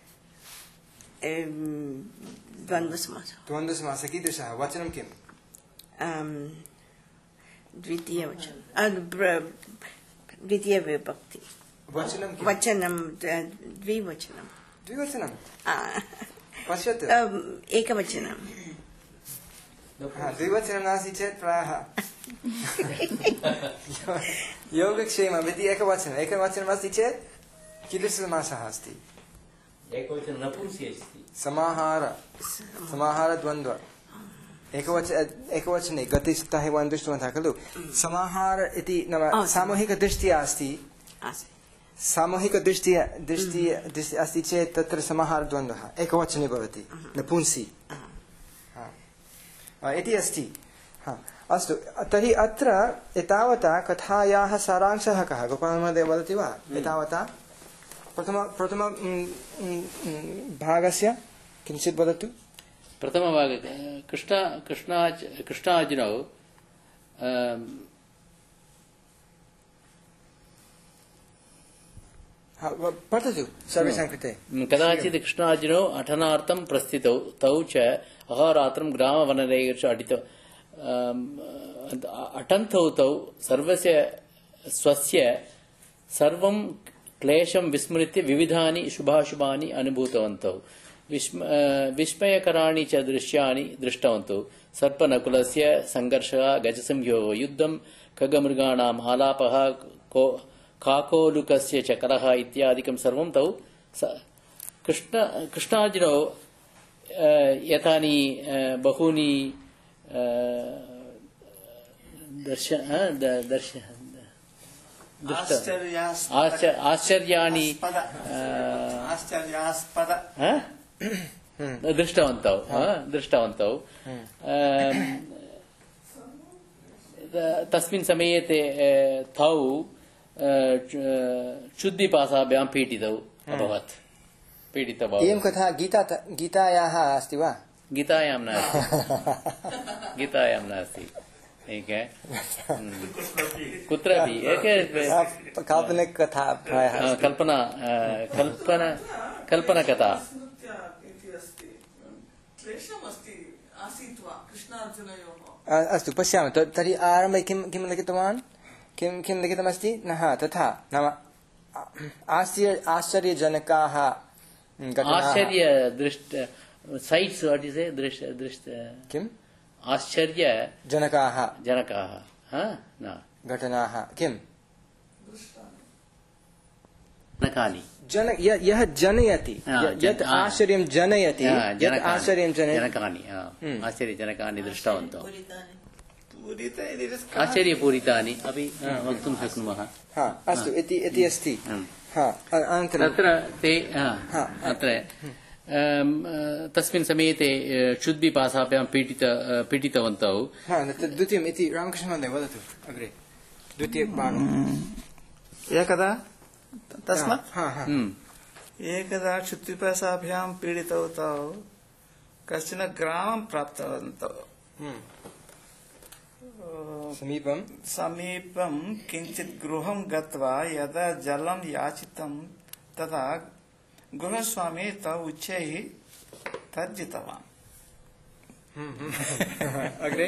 द्वन्द्वसमासः द्वन्द्वसमासः कीदृशः वचनं किम् द्वितीयवचनं द्वितीयविभक्ति वचनं वचनं द्विवचनं द्विवचनं पश्यतु एकवचनं द्विवचनं नास्ति चेत् प्रायः योगक्षेमम् इति एकवचनम् एकवचनम् अस्ति चेत् कीदृशसमासः अस्ति एकवचनं नपुंसकी अस्ति समाहार समाहारद्वन्द्व एकवच एकवचने गते सप्ताहे वयं दृष्टवन्तः खलु समाहार इति नाम सामूहिकदृष्ट्या अस्ति सामूहिकदृष्ट्या दृष्टिः दृष्टिः अस्ति चेत् तत्र समाहारद्वन्द्वः एकवचने भवति नपुंसि इति अस्ति अस्तु तर्हि अत्र एतावता कथायाः सारांशः कः गोपालमहोदय वदति वा एतावता प्रथम प्रथम भागस्य किञ्चित् वदतु प्रथमभागे कृष्ण कृष्णा कृष्णार्जुनौ पठतु सर्वेषां कृते कदाचित् कृष्णार्जुनौ अटनार्थं प्रस्थितौ तौ च अहोरात्रं ग्रामवनरेषु अटितौ अटन्तौ तौ सर्वस्य स्वस्य सर्वं क्लेशं विस्मृत्य विविधानि शुभाशुभानि अनुभूतवन्तौ विस्मयकराणि च दृश्यानि दृष्टवन्तौ सर्पनकुलस्य संघर्षः गजसिंहयोः युद्धं खगमृगाणाम् आलापः को काकोलुकस्य चकरः इत्यादिकं सर्वं तौ कृष्ण कृष्णार्जुनौ एतानि बहूनि दर्श दर्श आश्चर्याणि दृष्टवन्तौ दृष्टवन्तौ तस्मिन् समये ते तौ चुद्दिपासाभ्यां पीडितौ अभवत् पीडितौ इयं कथा गीता गीतायाः अस्ति वा? गीतायां नास्ति गीतायां नास्ति एके कुत्रापि एके काल्पनिककथा प्रायः कल्पना कल्पना कल्पनाकथा अस्तु पश्यामः। तर्हि आरम्भे किं किं लिखितवान् किं किं लिखितमस्ति न तथा नाम आश्चर्य आश्चर्यजनकाः आश्चर्य दृष्ट साइट्स व्हाट इज ए दृष्ट दृष्ट किम् आश्चर्य जनकाः जनकाः हा न घटनाः किम् जनकानि जन यः जनयति यत् आश्चर्यं जनयति यत् आश्चर्यं जनकानि आश्चर्यजनकानि दृष्टवन्तौ आश्चर्यपूरितानि अपि वक्तुं शक्नुमः। अस्तु इति इति अस्ति। तत्र ते अत्र तस्मिन् समये ते क्षुद्दिपासाभ्यां पीडित पीडितवन्तौ। द्वितीयम् इति रामकृष्णमहोदय वदतु अग्रे द्वितीयबाणम्। एकदा तस्मात् एकदा क्षुद्दिपासाभ्यां पीडितौ तौ कश्चन ग्रामं प्राप्तवन्तौ। समीपं समीपं किञ्चित् गृहं गत्वा यदा जलं याचितं तदा गृहस्वामी तौ उच्चैः तर्जितवान्। अग्रे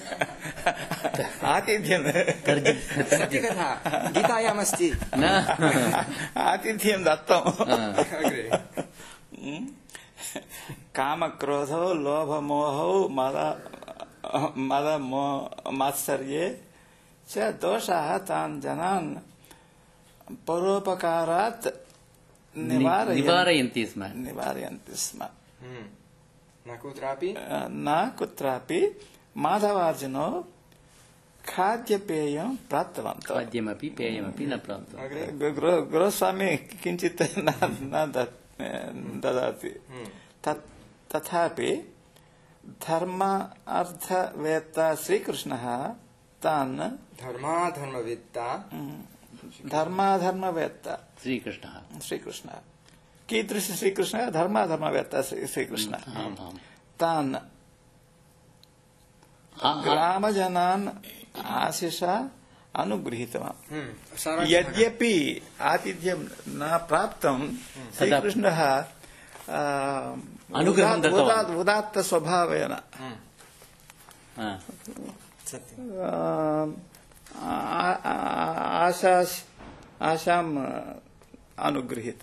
आतिथ्यं सत्यकथा गीतायाम् अस्ति न आतिथ्यं दत्तम्। अग्रे कामक्रोधौ लोभमोहौ मद मद मात्सर्ये च दोषाः तान् जनान् परोपकारात् निवारयन्ति स्म निवारयन्ति स्म न कुत्रापि न कुत्रापि माधवार्जुनौ खाद्यपेयं प्राप्तवन्तौ। खाद्यमपि पेयमपि न प्राप्तवान्। गृहस्वामी किञ्चित् न ददाति तथापि धर्म अर्थवेत्ता श्रीकृष्णः तान् धर्माधर्मवेत्ता धर्माधर्मवेत्ता श्रीकृष्णः श्रीकृष्णः कीदृश श्रीकृष्णः धर्माधर्मवेत्ता श्रीकृष्णः तान् ग्रामजनान् आशिषा अनुगृहीतवान्। यद्यपि आतिथ्यं न प्राप्तं श्रीकृष्णः उदात्त स्वभावेन आशाम् अनुगृहीत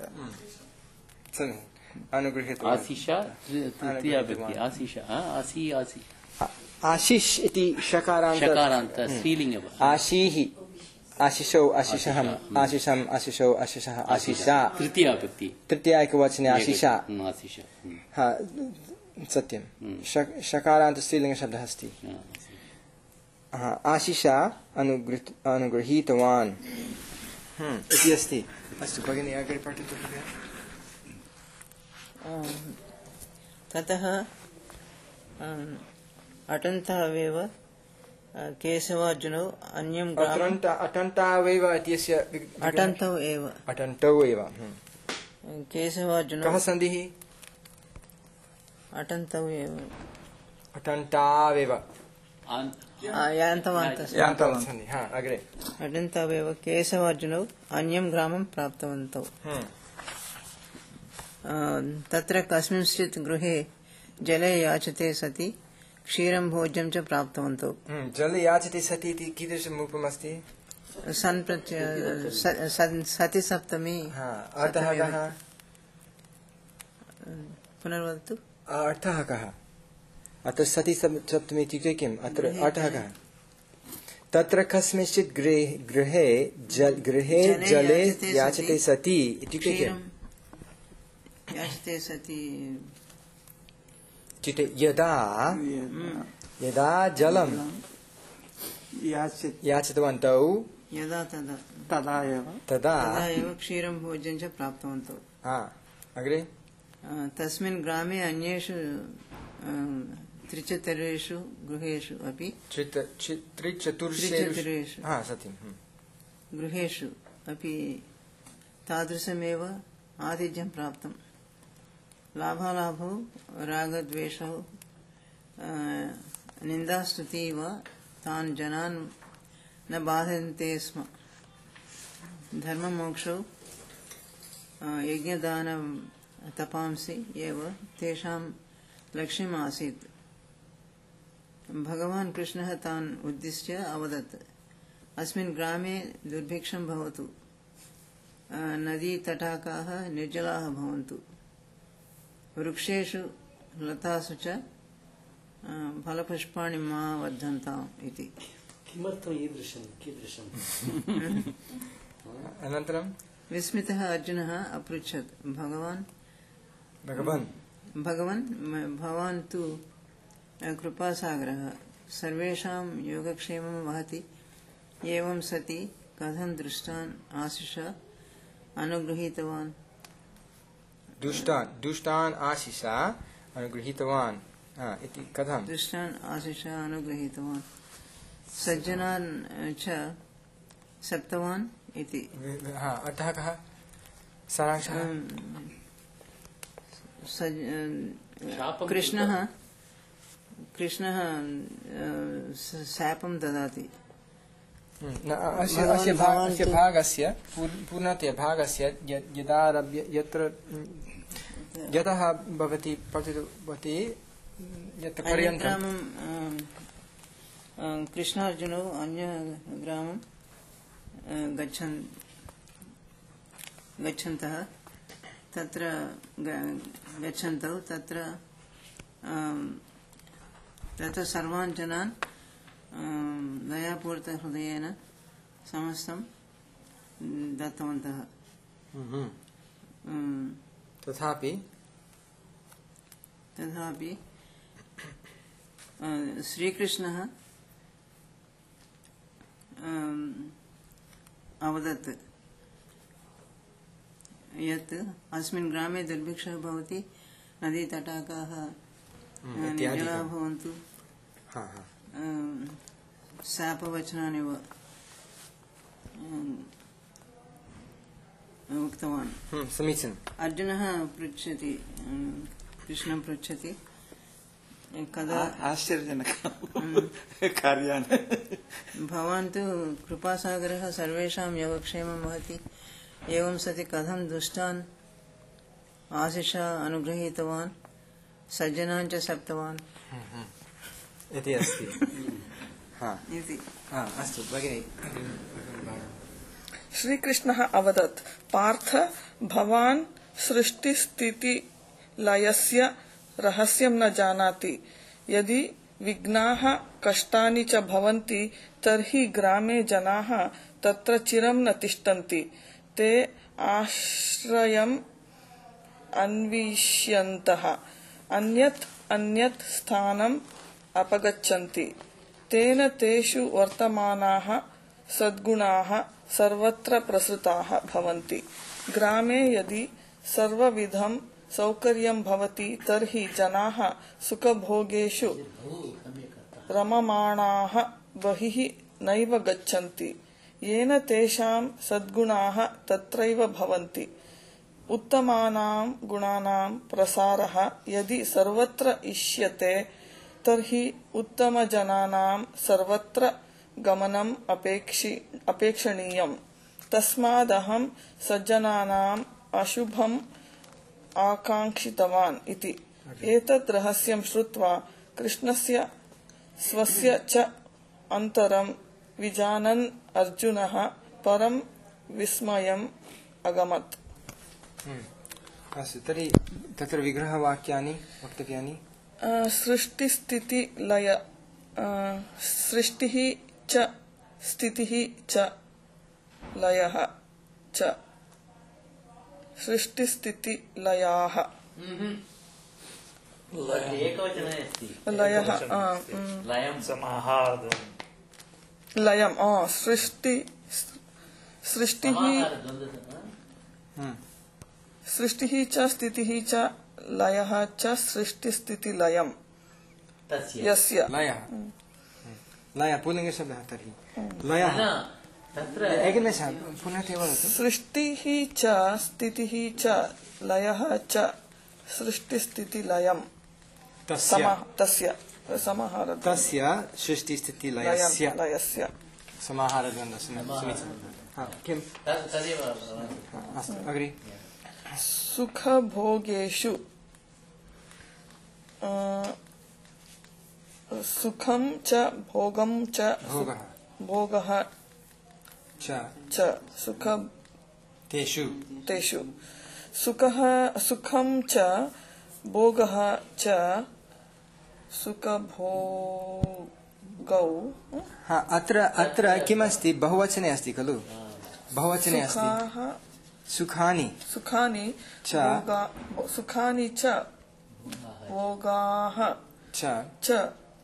अनुगृहीत आशिषा तृतीया व्यक्ति आशिषा आसी आसी आशीष इति शकारान्त शकारान्त स्त्रीलिङ्ग आशीः आशिषौ आशिषहम् आशिषम् आशिषौ आशिषः आशिषा तृतीया व्यक्ति तृतीया एकवचने आशिषा आशिषा हा सत्यं शकारान्त स्त्रीलिङ्गशब्दः अस्ति। आशिषा अनुगृहीत अनुगृहीतवान् इति अस्ति। अस्तु भगिनी अग्रे पठतु। ततः अटन्तावेव केशवार्जुनौ अन्यं अटन्तावेव इत्यस्य अटन्तौ एव अटन्तौ एव केशवार्जुनौ कः सन्धिः? अटन्तौ एव अटन्तावेव अग्रे अटन्तावेव केशवार्जुनौ अन्यं ग्रामं प्राप्तवन्तौ। तत्र कस्मिंश्चित् गृहे जले याचते सति क्षीरं भोज्यं च प्राप्तवन्तौ। जले याचते सति इति कीदृशं रूपमस्ति? सन् प्रत्यय सति सप्तमी अर्थः कः? पुनर्वदतु। अर्थः कः? अत्र सति सप्तमी इत्युक्ते किम्? अत्र अर्थः कः? तत्र कस्मिंश्चित् गृहे गृहे जल गृहे जले जले याचते याचते सति इत्युक्ते किम्? क्षीरं याचते सति इत्युक्ते यदा यदा जलं याचित याचितवन्तौ तौ यदा तदा तदा एव तदा तदा एव क्षीरं भोज्यं च प्राप्तवन्तौ। हा अग्रे अ, तस्मिन् ग्रामे अन्येषु अ, त्रिचतुरेषु गृहेषु अपि त्रित- चि- त्रिचतुर्षु त्रिचतुरेषु हा सत्यं हम्म। गृहेषु अपि तादृशमेव आतिथ्यं प्राप्तं। लाभालाभौ रागद्वेषौ अ, निन्दास्तुतिः वा तान् जनान् न बाधन्ते स्म। धर्ममोक्षौ अ, यज्ञदानं तपांसि एव तेषां लक्ष्यम् आसीत्। भगवान् कृष्णः तान् उद्दिश्य अवदत्, अस्मिन् ग्रामे दुर्भिक्षं भवतु, अ, नदीतटाकाः निर्जलाः भवन्तु, वृक्षेषु लतासु च अ, फलपुष्पाणि मा वर्धन्ताम् इति। किमर्थम् ईदृशं कीदृशम्? अनन्तरं विस्मितः अर्जुनः अपृच्छत्, भगवान् भगवान् भगवन् म- भवान् तु कृपासागरः, सर्वेषां योगक्षेमं वहति, एवं सति कथं दृष्टान् आशिष अनुगृहीतवान्? दुष्टान् दुष्टान् आशिषा अनुगृहीतवान् हा, इति कथं? दृष्टान् आशिष अनुगृहीतवान्, सज्जनान् च सप्तवान् इति। हा अर्थः कः? सारांशः सज्- कृष्णः कृष्णः अ, स- शापं ददाति। न, अस्य अस्य भाग अस्य भागस्य पूर्- पूर्णतया भागस्य य- यदारभ्य यत्र यतः भवति पठितवती यत्र पर्यन्तं ग्रामं कृष्णार्जुनौ अन्यग्रामं गच्छन् गच्छन्तः तत्र ग- गच्छन्तौ तत्र अं, तत्र सर्वान् जनान् अं, दयापूर्तहृदयेन समस्तं दत्तवन्तः। हम्म। अं, तथापि तथापि अं, श्रीकृष्णः अं, अवदत् यत् अस्मिन् ग्रामे दुर्भिक्षः भवति, नदीतटाकाः हम्म, इत्यादिकं। निर्जलाः भवन्तु, हा हा अं, शापवचनानि व अं, उक्तवान्। हम्म, समीचीनम् अर्जुनः पृच्छति, अं, कृष्णं पृच्छति, कदा आश्चर्यजनकं कार्याणि भवान् तु कृपासागरः, सर्वेषां योगक्षेमं वहति, एवं सति कथं दुष्टान् आशिष अनुगृहीतवान्, सज्जनान् च सप्तवान् इति अस्ति हा इति। हा अस्तु भगिनि श्रीकृष्णः अवदत्, पार्थ, भवान् सृष्टिस्थितिलयस्य रहस्यं न जानाति। यदि विघ्नाः कष्टानि च भवन्ति तर्हि ग्रामे जनाः तत्र चिरं न तिष्ठन्ति। ते आश्रयम् अन्विष्यन्तः अन्यत् अन्यत् स्थानम् अपगच्छन्ति। तेन तेषु वर्तमानाः सद्गुणाः सर्वत्र प्रसृताः भवन्ति। ग्रामे यदि सर्वविधं सौकर्यं भवति तर्हि जनाः सुखभोगेषु रममाणाः बहिः नैव गच्छन्ति। येन तेषां सद्गुणाः तत्रैव भवन्ति। उत्तमानां गुणानां प्रसारः यदि सर्वत्र इष्यते तर्हि उत्तमजनानां सर्वत्र गमनम् अपेक्षि अपेक्षणीयम्। तस्मादहं सज्जनानाम् अशुभम् आकाङ्क्षितवान् इति। एतत् रहस्यं श्रुत्वा कृष्णस्य स्वस्य च अन्तरं विजानन् अर्जुनः परं विस्मयम् अगमत्। अस्तु तर्हि तत्र विग्रहवाक्यानि वक्तव्यानि। सृष्टिस्थितिलय सृष्टिः च स्थितिः च लयः च सृष्टिस्थितिलयाः एकवचने अस्ति लयः लयं समाहारद्वन्द्वः लयम् आ सृष्टि सृष्टिः सृष्टिः च स्थितिः च लयः च सृष्टिस्थितिलयम् तस्य यस्य लयः लयः पुल्लिङ्गशब्दः तर्हि लयः तत्र एकनिमेषः पुनः ते वदतु सृष्टिः च स्थितिः च लयः च सृष्टिस्थितिलयम् तस्य समः तस्य समाहारद्वन्द्वः तस्य सृष्टिस्थितिलयस्य लयस्य समाहारद्वन्द्वः समीचीनं हा किं तत्- तदेव अस्तु अग्रे सुखभोगेषु अ, सुखं च भोगं च भोगः भोगः च च सुख तेषु तेषु सुखः सुखं च भोगः च सुखभोगौ हा अत्र अत्र किमस्ति बहुवचने अस्ति खलु बहुवचने अस्ति सुखाः सुखानि सुखानि च भोगा- सुखानि च भोगाः च च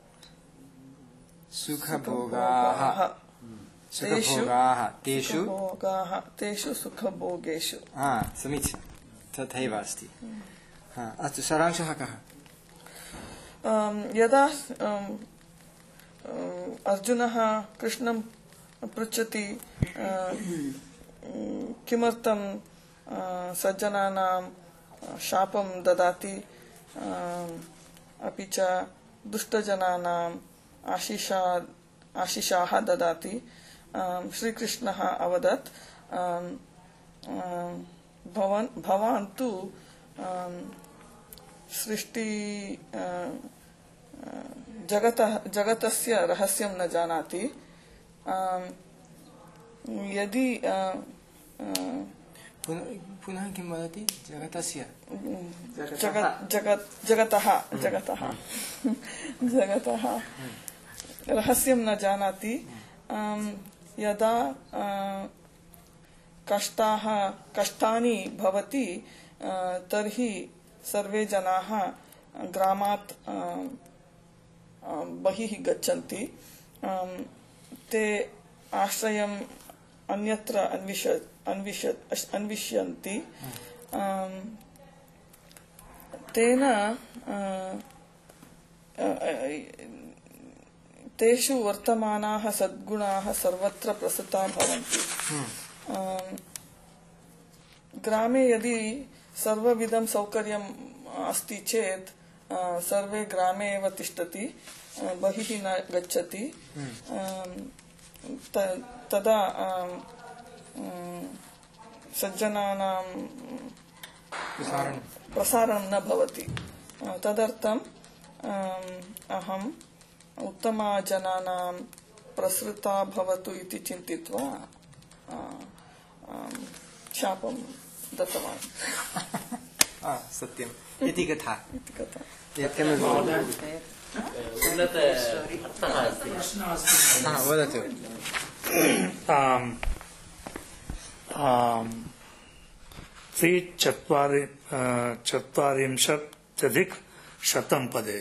सुखभोगाः तेषु सुखभोगाः तेषु सुखभोगाः तेषु सुखभोगेषु हा समीचीनं तथैव अस्ति हा अस्तु सारांशः कः अम्, यदा अम्, अम्, अर्जुनः कृष्णं पृच्छति अ, किमर्थं अ, सज्जनानां शापं ददाति अ, अपि च दुष्टजनानाम् आशिषा आशिषाः ददाति अं, श्रीकृष्णः अवदत् अं, अं, भवान् भवान् तु अं, सृष्टि अं, अं, जगतः जगतस्य रहस्यं न जानाति अं, यदि अं, अं, पुनः पुनः किं वदति जगतस्य जगत् जगत् जगतः जगतः जगतः रहस्यं न जानाति अं, यदा अं, कष्टाः कष्टानि भवति अं, तर्हि सर्वे जनाः ग्रामात् अं, अं, बहिः गच्छन्ति अं, ते आश्रयम् अन्यत्र अन्विष अन्विष अन्विष्यन्ति अं, तेन अं, तेषु वर्तमानाः सद्गुणाः सर्वत्र प्रसृताः भवन्ति अं, ग्रामे यदि सर्वविधं सौकर्यम् अस्ति चेत् अं, सर्वे ग्रामे एव तिष्ठति अं, बहिः न गच्छति अं, त- तदा अं, अं, सज्जनानां प्रसारणं प्रसारणं न भवति अं, तदर्थम् अं, अहम् उत्तमजनानां प्रसृता भवतु इति चिन्तित्वा अं, अं, शापं दत्तवान् हा सत्यम् इति कथा इति कथा यत्किमपि उन्नत अर्थः अस्ति हा वदतु आम् आम् त्रिचत्वारि चत्वारिंशत्यधिक शतं पदे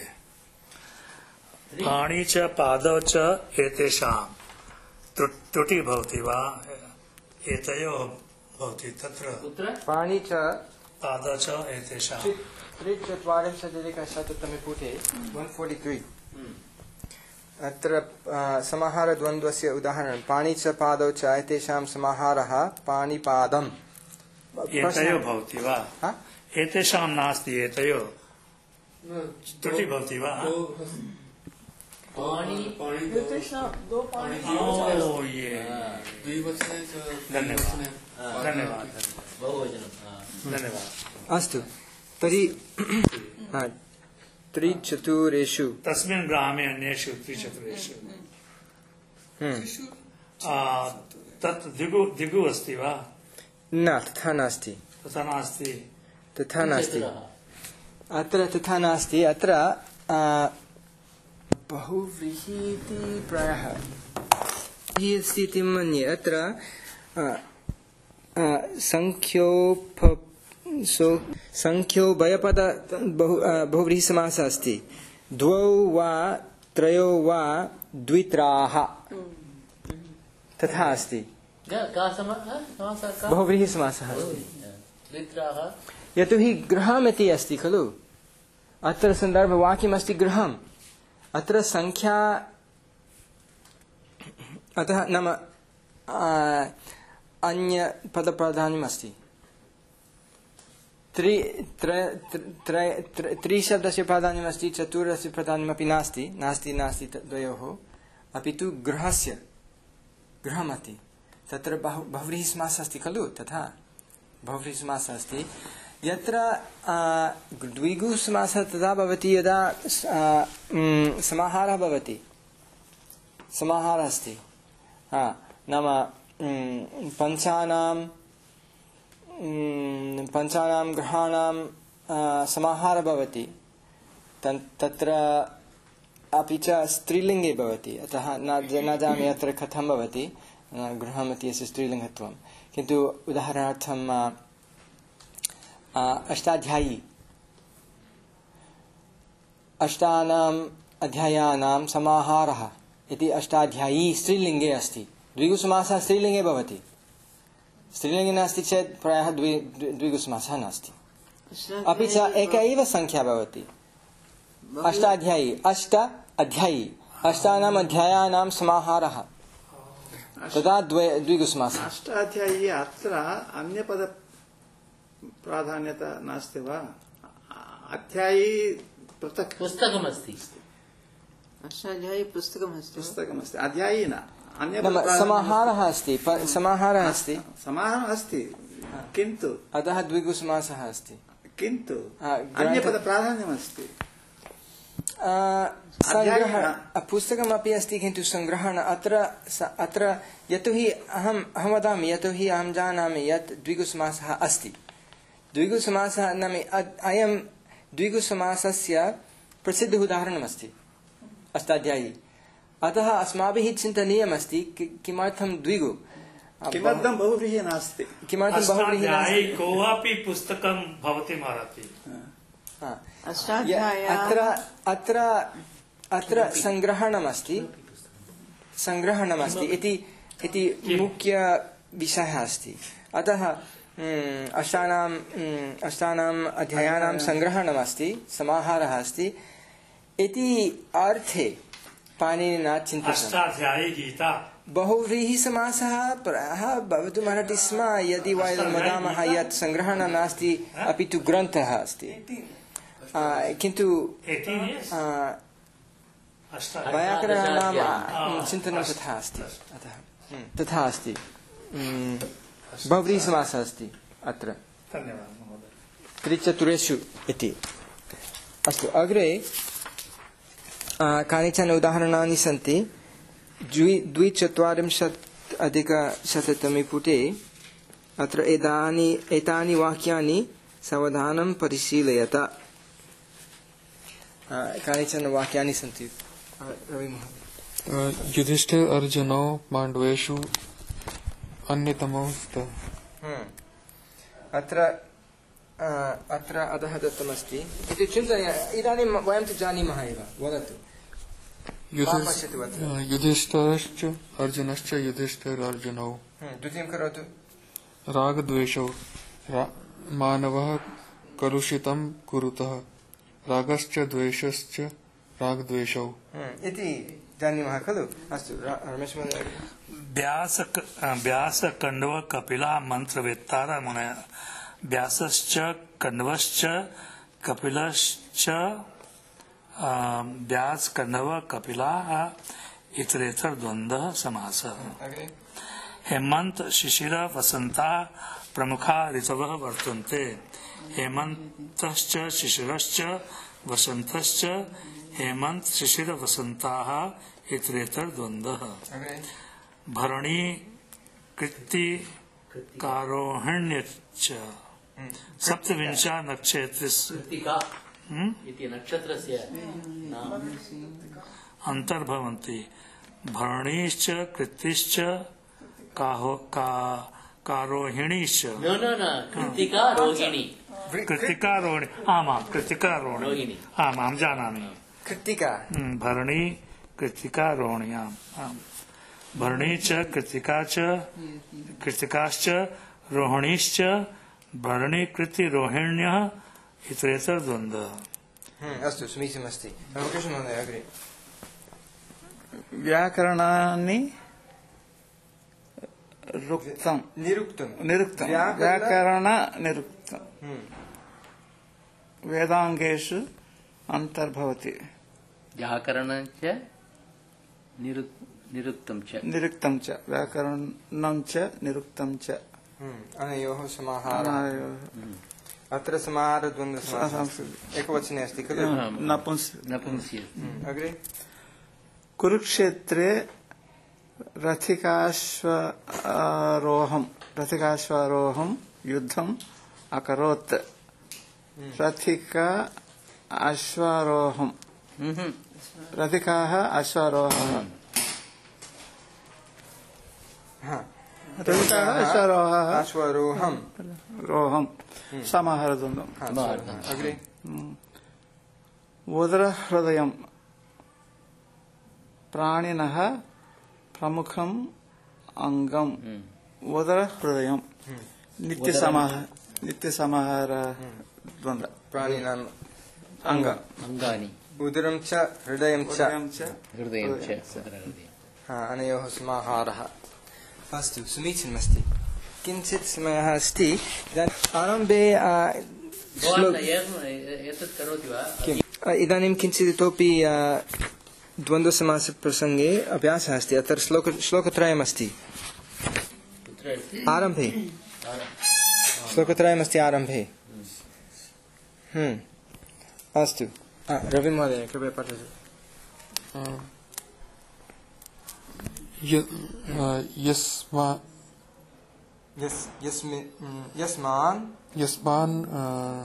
पाणि च पादौ च एतेषां त्रुटि त्रुटिः भवति वा एतयोः भवति तत्र कुत्र पाणि च पादौ च एतेषां त्रिचत्वारिंशदधिकशततमे पुटे वन् फोर्टि त्री अत्र अ, समाहारद्वन्द्वस्य उदाहरणं पाणि च पादौ च एतेषां समाहारः पाणिपादम् एतयोः भवति वा हा? एतेषां नास्ति एतयोः त्रुटिः भवति वा एतेषां दो पाणि ओ ये द्विवचने च धन्यवाद द्विवचने धन्यवाद बहुवचनं हा। धन्यवाद अस्तु तर्हि हा, त्रिचतुरेषु तस्मिन् ग्रामे अन्येषु त्रिचतुरेषु हम्म, आ, तत् दिगु दिगु अस्ति वा न तथा नास्ति तथा नास्ति तथा नास्ति अत्र तथा नास्ति अत्र अ, बहुव्रीहीति प्रायः हि अस्ति इति मन्ये अत्र अ, अ, संख्योप सो संख्यो भयपद बहु बहुव्रीहिसमासः अस्ति द्वौ वा त्रयो वा द्वित्राः तथा अस्ति बहुव्रीहिसमासः अस्ति यतोहि गृहम् इति अस्ति खलु अत्र सन्दर्भवाक्यमस्ति गृहम् अत्र संख्या अतः नाम अन्य पदप्राधान्यमस्ति त्रि त्रिशब्दस्य प्राधान्यमस्ति चतुरस्य प्राधान्यमपि नास्ति नास्ति नास्ति द्वयोः अपि तु गृहस्य गृहमस्ति तत्र बहु बहुव्रीहिसमासः अस्ति खलु तथा बहुव्रीहिसमासः अस्ति यत्र द्विगुसमासः तदा भवति यदा समाहारः भवति समाहारः अस्ति नाम पञ्चानां पञ्चानां ग्रहाणां समाहारः भवति तत्र अपि च स्त्रीलिङ्गे भवति अतः न न जानामि अत्र कथं भवति गृहम् इत्यस्य स्त्रीलिङ्गत्वं किन्तु उदाहरणार्थं अष्टाध्यायी अष्टानाम् अध्यायानां समाहारः इति अष्टाध्यायी स्त्रीलिङ्गे अस्ति द्विगुसमासः स्त्रीलिङ्गे भवति स्त्रीलिङ्गे नास्ति चेत् प्रायः द्वि द्विगुसमासः नास्ति अपि च एका एव संख्या भवति अष्टाध्यायी अष्ट अध्यायी अष्टानाम् अध्यायानां समाहारः तदा द्वे द्विगुसमासः अष्टाध्यायी अत्र अन्यपद प्राधान्यता नास्ति वा अध्यायी पृथक् पुस्तकमस्ति अष्टाध्यायी पुस्तकमस्ति पुस्तकमस्ति अध्यायी न समाहारः अस्ति समाहारः अस्ति समाहारः अस्ति किन्तु अतः द्विगुसमासः अस्ति किन्तु अन्यपदप्राधान्यमस्ति संग्रह पुस्तकमपि अस्ति किन्तु सङ्ग्रहण अत्र अत्र यतोहि अहम् अहं वदामि यतोहि अहं जानामि यत् द्विगुसमासः अस्ति द्विगुसमासः नाम अयं द्विगुसमासस्य प्रसिद्धः उदाहरणमस्ति अष्टाध्यायी अतः अस्माभिः चिन्तनीयमस्ति किमर्थं द्विगु किमर्थं बहुव्रीहिः नास्ति किमर्थं बहुव्रीहिः नास्ति कोऽपि पुस्तकं भवति महति अत्र अत्र अत्र सङ्ग्रहणमस्ति सङ्ग्रहणमस्ति इति इति मुख्यविषयः अस्ति अतः अष्टानाम् अष्टानाम् अध्यायानां सङ्ग्रहणमस्ति समाहारः अस्ति इति अर्थे पाणिनिना चिन्तितम् बहुव्रीहिसमासः प्रायः भवितुमर्हति स्म यदि वयं वदामः यत् सङ्ग्रहणं नास्ति अपि तु ग्रन्थः अस्ति किन्तु वैयाकरणानां चिन्तनं तथा अस्ति अतः तथा अस्ति बहुव्रीहिसमासः अस्ति अत्र त्रिचतुरेषु इति अस्तु अग्रे कानिचन उदाहरणानि सन्ति द्वि द्विचत्वारिंशत् अधिकशततमे पुटे अत्र एतानि एतानि वाक्यानि सावधानं परिशीलयत कानिचन वाक्यानि सन्ति युधिष्ठिर अर्जुनौ पाण्डवेषु अन्यतमौ स्तः अत्र अत्र अधः दत्तमस्ति इति चिन्तय इदानीं वयं तु जानीमः एव वदतु युधिष्ठिरश्च अर्जुनश्च युधिष्ठिर अर्जुनौ द्वितीयं करोतु रागद्वेषौ मानवः कलुषितं कुरुतः रागश्च द्वेषश्च रागद्वेषौ इति जानीमः खलु अस्तु रमेश महोदय व्यास व्यास कण्व कपिला मन्त्रवेत्तार मुनय व्यासश्च कण्वश्च कपिलश्च व्यास कण्व कपिलाः इतरेतर द्वन्द्वः समासः हेमंत शिशिर वसंता प्रमुखा ऋतवः वर्तन्ते हेमंतश्च शिशिरश्च वसंतश्च हेमंत शिशिर वसंताः इतरेतर द्वन्द्वः भरणी कृत्ति कारोहिण्यश्च सप्तविंशा नक्षत्रस्य इति नक्षत्रस्य अंतर्भवन्ति भरणीश्च कृतिश्च काहो का कारोहिणीश्च No, no, no. Kritika Rohini. Kritika Rohini आमां कृतिका रोहिणी रोहिणी. आम् अहं जानामि कृत्तिका हम्म, भरणी कृतिका रोहिणी आम् आम् भरणी च कृतिका च कृतिकाश्च रोहिणीश्च भरणी कृति रोहिण्यः इतरेतर द्वन्द्वः हम्म, अस्तु समीचीनमस्ति कृष्णमहोदय अग्रे व्याकरणानि रुक्तं निरुक्तं निरुक्तं व्याकरण- व्याकरण निरुक्तं हम्म, वेदाङ्गेषु अन्तर्भवति व्याकरणं च निरुक् निरुक्तं च निरुक्तं च व्याकरणं च निरुक्तं च हम्म, अनयोः समाहारः अनायो- अत्र समाहार द्वन्द्वसमासः एकवचने अस्ति खलु नपुंस नपुंसि हम्म, अग्रे कुरुक्षेत्रे रथिकाश्वारोहं रथिकाश्वारोहं युद्धम् अकरोत् रथिका अश्वारोहं रथिकाः अश्वारोहः हाँ रथिकाः अश्वारोहः अश्वारोहम् रोहं समाहारद्वन्द्वं हाँ, अग्रे उदरहृदयं प्राणिनः प्रमुखम् अङ्गम् उदरहृदयं नित्यसमाह नित्यसमाहार द्वन्द्व प्राणिनाम् अङ्ग अङ्गानि उदरं च हृदयं च उदरं च हृदयं च उदरहृदयं हाँ, अनयोः समाहारः अस्तु समीचीनमस्ति किञ्चित् समयः अस्ति इदानीम् आरम्भे आ, भवान् एवम् एतत् करोति वा किम्? आ, इदानीं किञ्चित् इतोपि आ, द्वन्द्वसमासप्रसङ्गे अभ्यासः अस्ति अत्र श्लोक श्लोकत्रयमस्ति कुत्र अस्ति आरम्भे श्लोकत्रयमस्ति आरम्भे हम्म अस्तु आ, रविमहोदय कृपया पठतु य- अ, यस्मा यस् यस्मि- हम्म, यस्मान् यस्मान् अ,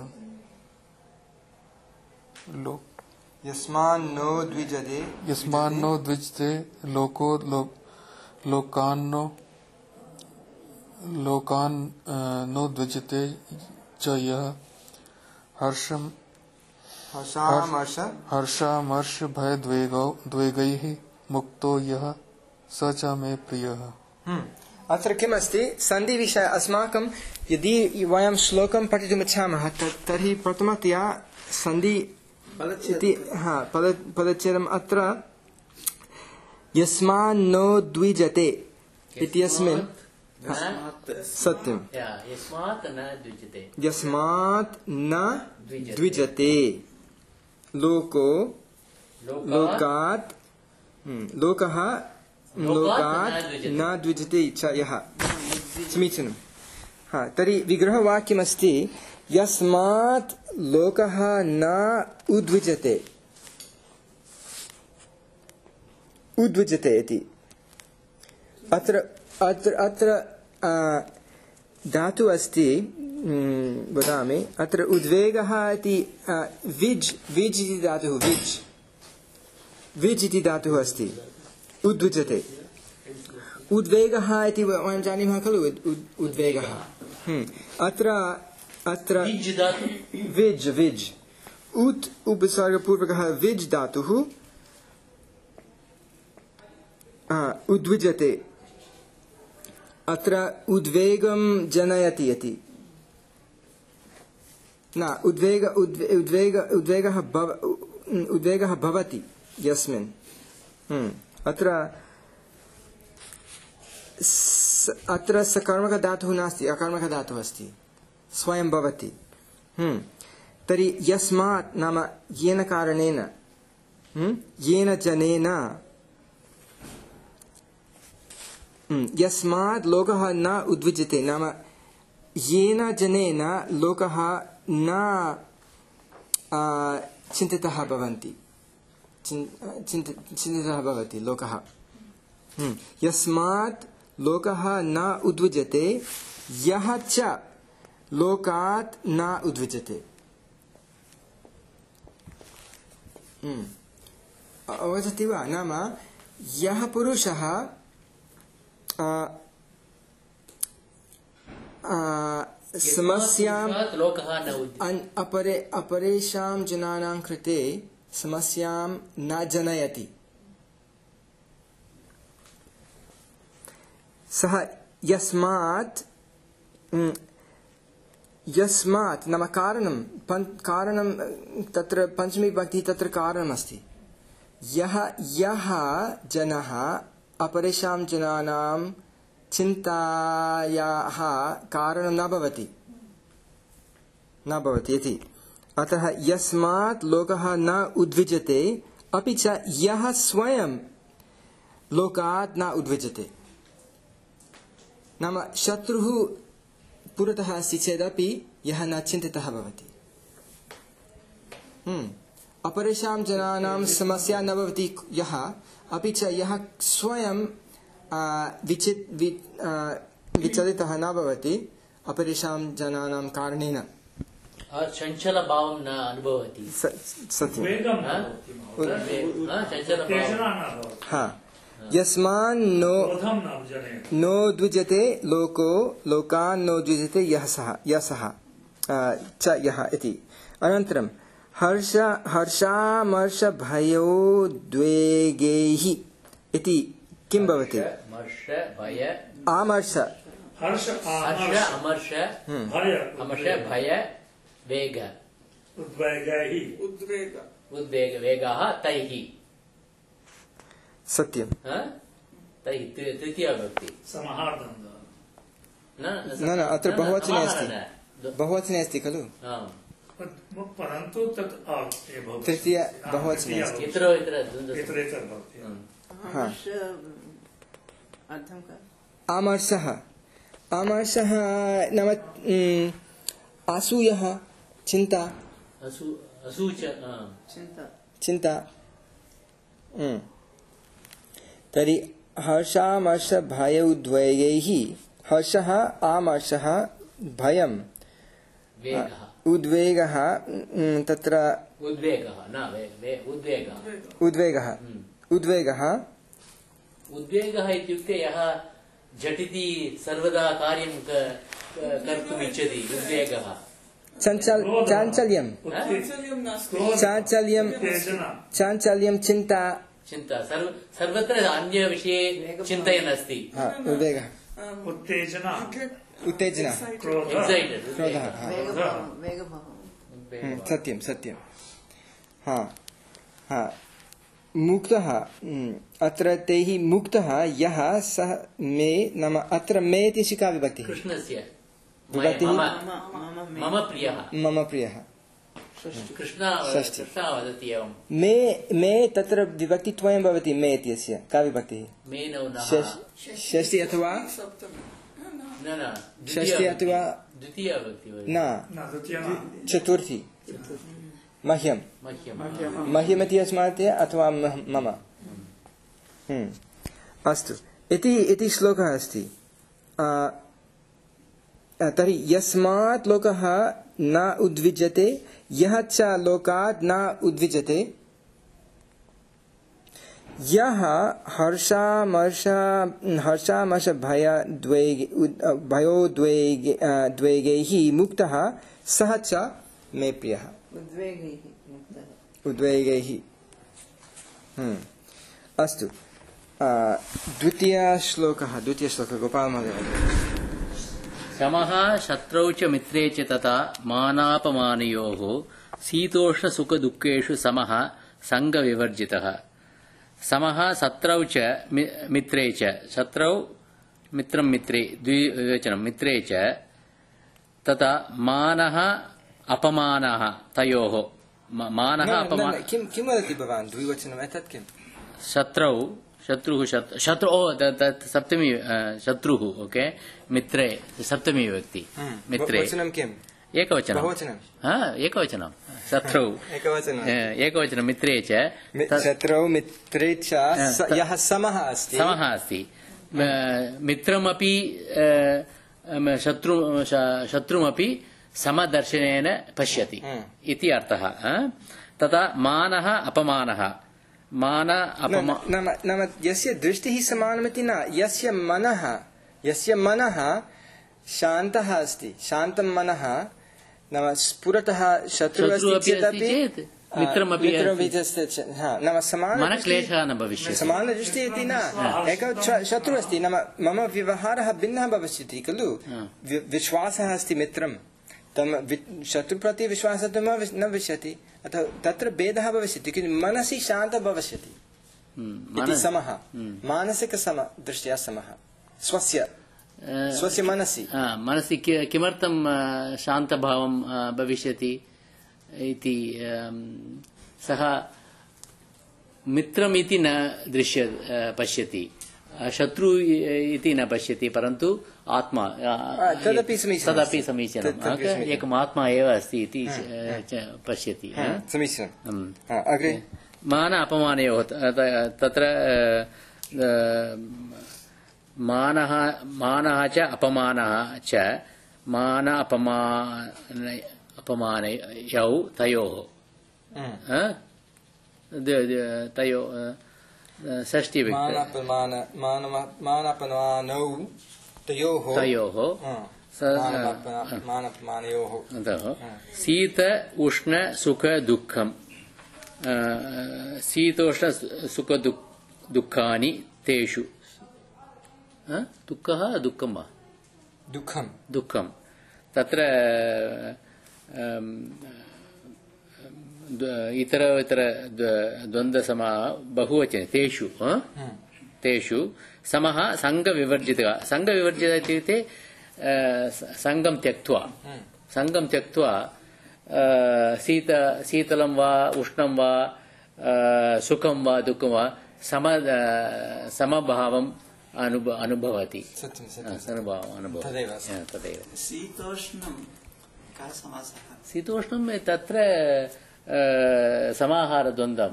लो- यस्मान्नो द्विजते यस्मान्नो द्विजते लोको लो- लोकान्नो लोकान् अ, नो द्विजते च यः हर्षं हर्षामर्ष हर्षामर्ष भय द्वेगौ द्वेगैः मुक्तो यः स च मे प्रियः हम्म। अत्र किमस्ति सन्धिविषय अस्माकं यदि वयं श्लोकं पठितुमिच्छामः तत् तर्हि प्रथमतया सन्धि इति हा पद पदच्छेदम् अत्र यस्मान्नो द्विजते इत्यस्मिन् सत्यं या, यस्मात् न द्विजते यस्मात् न द्विजते। द्विजते लोको लोकात् लोकात् हम्म, लोकः लोकात् न द्विजते। न द्विजते च यः समीचीनं हा तर्हि विग्रहवाक्यमस्ति यस्मात् लोकः न उद्विजते उद्विजते इति अत्र अत्र अत्र आ, धातु अस्ति हम्म, वदामि अत्र उद्वेगः इति आ, विज् विज् इति धातुः विज् विज् इति धातुः अस्ति उद्विजते उद्वेगः इति वयं जानीमः खलु उद्- उद्- उद्वेगः हम्म, अत्र अत्र विज् धातु विज् विज् उत् उपसर्गपूर्वकः विज् धातुः आ, उद्विजते अत्र उद्वेगं जनयति इति न उद्वेग उद्वे- उद्वेग उद्वेगः भव उद्वेगः भवति यस्मिन् हम्म, अत्र स- अत्र सकर्मकधातुः नास्ति अकर्मकधातुः अस्ति स्वयं भवति हम्म, तर्हि यस्मात् नाम येन कारणेन हम्म, येन जनेन हम्म, यस्मात् लोकः न उद्विजते नाम येन जनेन लोकः न आ, चिन्तितः भवन्ति चिन्- चिन्ति- चिन्तितः भवति लोकः हम्म, यस्मात् लोकः न उद्विजते यः च लोकात् न उद्विजते हम्म, अवगच्छति वा नाम यः पुरुषः समस्यां लोकः न उद्- अपरे अपरेषां जनानां कृते समस्यां न जनयति सः यस्मात् यस्मात् नाम कारणं कारणं तत्र पञ्चमी विभक्तिः तत्र कारणमस्ति यः यः जनः अपरेषां जनानां चिन्तायाः कारणं न भवति न भवति इति अतः यस्मात् लोकः न उद्विजते अपि च यः स्वयं लोकात् न उद्विजते नाम शत्रुः पुरतः अस्ति चेदपि यः न चिन्तितः भवति अपरेषां जनानां समस्या न भवति यः अपि च यः स्वयं विचित् विचलितः न भवति अपरेषां जनानां कारणेन चञ्चलभावं न अनुभवति सत्यं हा यस्मान् नो नो द्विजते लोको लोकान् नो द्विजते यः सः यसः च यः इति अनन्तरं हर्ष हर्षामर्ष भयोद्वेगैः इति किं भवति आमर्ष हर्ष अमर्ष अमर्ष भय वेग उद्वेगैः उद्वेग उद्वेग वेगाः तैः सत्यं तैः तृतीया विभक्ति समाहार्दं न न अत्र बहुवचने अस्ति बहुवचने अस्ति खलु परन्तु तत् तृतीया बहुवचने अस्ति इतरो इतर इतरेतर भवति अर्थं का आमर्षः आमर्षः नाम आसूयः चिन्ता असूच चिन्ता चिन्ता तर्हि हर्षामर्ष भयोद्वेगैः हर्षः आमर्षः भयं उद्वेगः तत्र उद्वेगः न उद्वेगः उद्वेगः उद्वेगः उद्वेगः इत्युक्ते यः झटिति सर्वदा कार्यं कर्तुम् इच्छति उद्वेगः चञ्चल चाञ्चल्यं चाञ्चल्यं नास्ति चाञ्चल्यं चाञ्चल्यं चिन्ता चिन्ता सर्व सर्वत्र अन्यविषये चिन्तयन् अस्ति उद्वेगः उत्तेजना उत्तेजना एक्सैटेड् क्रोधः वेगभावः सत्यं सत्यं हा हा मुक्तः अत्र तैः मुक्तः यः सः मे नाम अत्र मे इति का विभक्तिः कृष्णस्य विभक्तिः मम प्रियः मम प्रियः कृष्ण षष्ठी। कृष्ण वदति एवं मे मे तत्र विभक्तिद्वयं भवति मे इत्यस्य का विभक्तिः मे नौ नः षष्- षष्ठी अथवा सप्तमी न न षष्ठी अथवा द्वितीया विभक्ति वदति। न न द्वितीया न चतुर्थी मह्यं मह्यं मह्यमिति अस्मात् अथवा मह- मम हम्म। अस्तु इति इति श्लोकः अस्ति आ, तर्हि यस्मात् लोकः न उद्विजते यः च लोकात् न उद्विजते यः हर्षामर्ष हर्षामर्ष भयद्वेग भयोद्वेग द्वेगैः मुक्तः सः च मे प्रियः उद्वेगैः मुक्तः उद्वेगैः हम्म। अस्तु द्वितीयश्लोकः द्वितीयश्लोकः गोपालमहोदय समः शत्रौ च मित्रे च तथा मानापमानयोः शीतोष्णसुखदुःखेषु समः सङ्गविवर्जितः समः शत्रौ च मित्रे च शत्रौ मित्रं मित्रे द्विवचनं मित्रे च तथा मानः अपमानः तयोः मानः अपमानः किं किं वदति भवान् द्विवचनम् एतत् किं शत्रौ शत्रुः शत्रु ओ तत् सप्तमी शत्रुः ओके मित्रे सप्तमी विभक्ति मित्रे वचनं किम् एकवचनं बहुवचनं हा एकवचनं शत्रौ एकवचनं एकवचनं मित्रे च शत्रौ मित्रे च यः समः अस्ति समः अस्ति मित्रमपि शत्रु शत्रुमपि समदर्शनेन पश्यति इति अर्थः तथा मानः अपमानः मान अपमा नाम नाम यस्य दृष्टिः समानमिति न, यस्य मनः यस्य मनः शान्तः अस्ति, शान्तं मनः नाम स्फुरतः शत्रुः अस्ति चेदपि मित्रमपि नाम समान मनक्लेशः न भविष्यति। समानदृष्टिः इति न, एकः शत्रुः अस्ति नाम मम व्यवहारः भिन्नः भविष्यति खलु, विश्वासः अस्ति मित्रं तं शत्रु प्रति विश्वासः तु न भविष्यति, अतः तत्र भेदः भविष्यति, किन्तु मनसि शान्तः भविष्यति इति समः, मानसिकसम दृष्ट्या समः स्वस्य स्वस्य मनसि मनसि किमर्थं शान्तभावं भविष्यति इति सः मित्रमिति न दृश्य पश्यति, शत्रु इति न पश्यति, परन्तु आत्मा तदपि समीचीनं, तदपि समीचीनम्, एकम् आत्मा एव अस्ति इति पश्यति। समीचीनम्। अग्रे मान अपमानयोः तत्र मानः मानः च अपमानः च मान अपमान अपमानयौ तयोः तयोः षष्ठी विभक्ति मानापमानौ तयोः तयोः मानापमानयोः शीत उष्ण सुख दुःखं शीतोष्ण सुख दुःखानि तेषु दुःखः दुःखं वा दुःखं दुःखं तत्र इतर इतर द्वन्द्वसमः बहुवचने तेषु तेषु समः सङ्गविवर्जितः सङ्गविवर्जितः इत्युक्ते सङ्गं त्यक्त्वा सङ्गं त्यक्त्वा शीत शीतलं वा उष्णं वा सुखं वा दुःखं वा सम समभावम् अनुभव अनुभवति तदेव तदेव शीतोष्णं का समासः शीतोष्णं तत्र समाहारद्वन्द्वं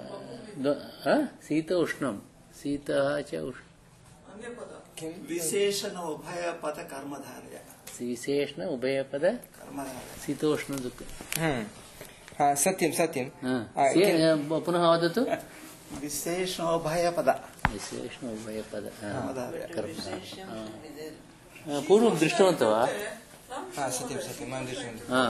शीतोष्णं शीतः च उष्णं विशेषण उभयपद कर्मधारय विशेषण उभयपद शीतोष्ण दुःख सत्यं सत्यं पुनः वदतु विशेषणोभयपद विशेषणोभयपद पूर्वं दृष्टवन्तः वा सत्यं सत्यं मां दृष्टवन्तः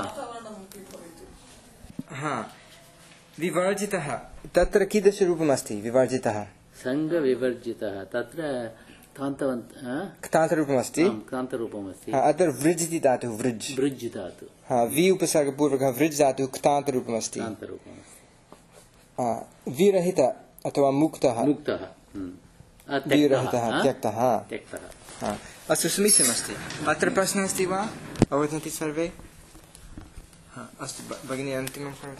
विवर्जितः तत्र कीदृशरूपमस्ति विवर्जितः सङ्गविवर्जितः तत्र क्तान्तरूपमस्ति क्तान्तरूपमस्ति अत्र वृज् इति धातुः वृज् वृज् धातुः वि उपसर्गपूर्वकः वृज् धातुः क्तान्तरूपमस्ति विरहित अथवा मुक्तः मुक्तः विरहितः त्यक्तः त्यक्तः अस्तु समीचीनमस्ति अत्र प्रश्नः अस्ति वा अवगच्छन्ति सर्वे अस्तु भगिनी अन्तिमं करोतु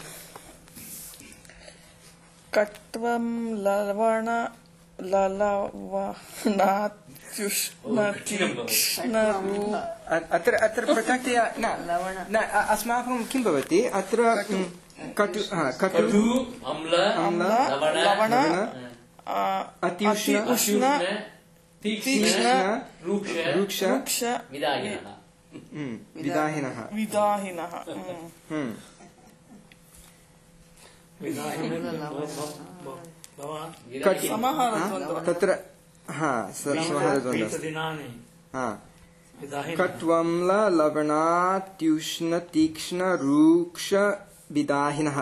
कट्वं लवण ललवणात्युष्णतीक्ष्णरू अत्र अत्र पृथक्तया न न अस्माकं किं भवति अत्र कटु कटु लवण अत्युष्ण तीक्ष्ण रुक्ष विदाहिनः विदाहिनः विदाहिनः तत्र कट्वम्ल लवणात्युष्ण तीक्ष्ण रूक्ष विदाहिनः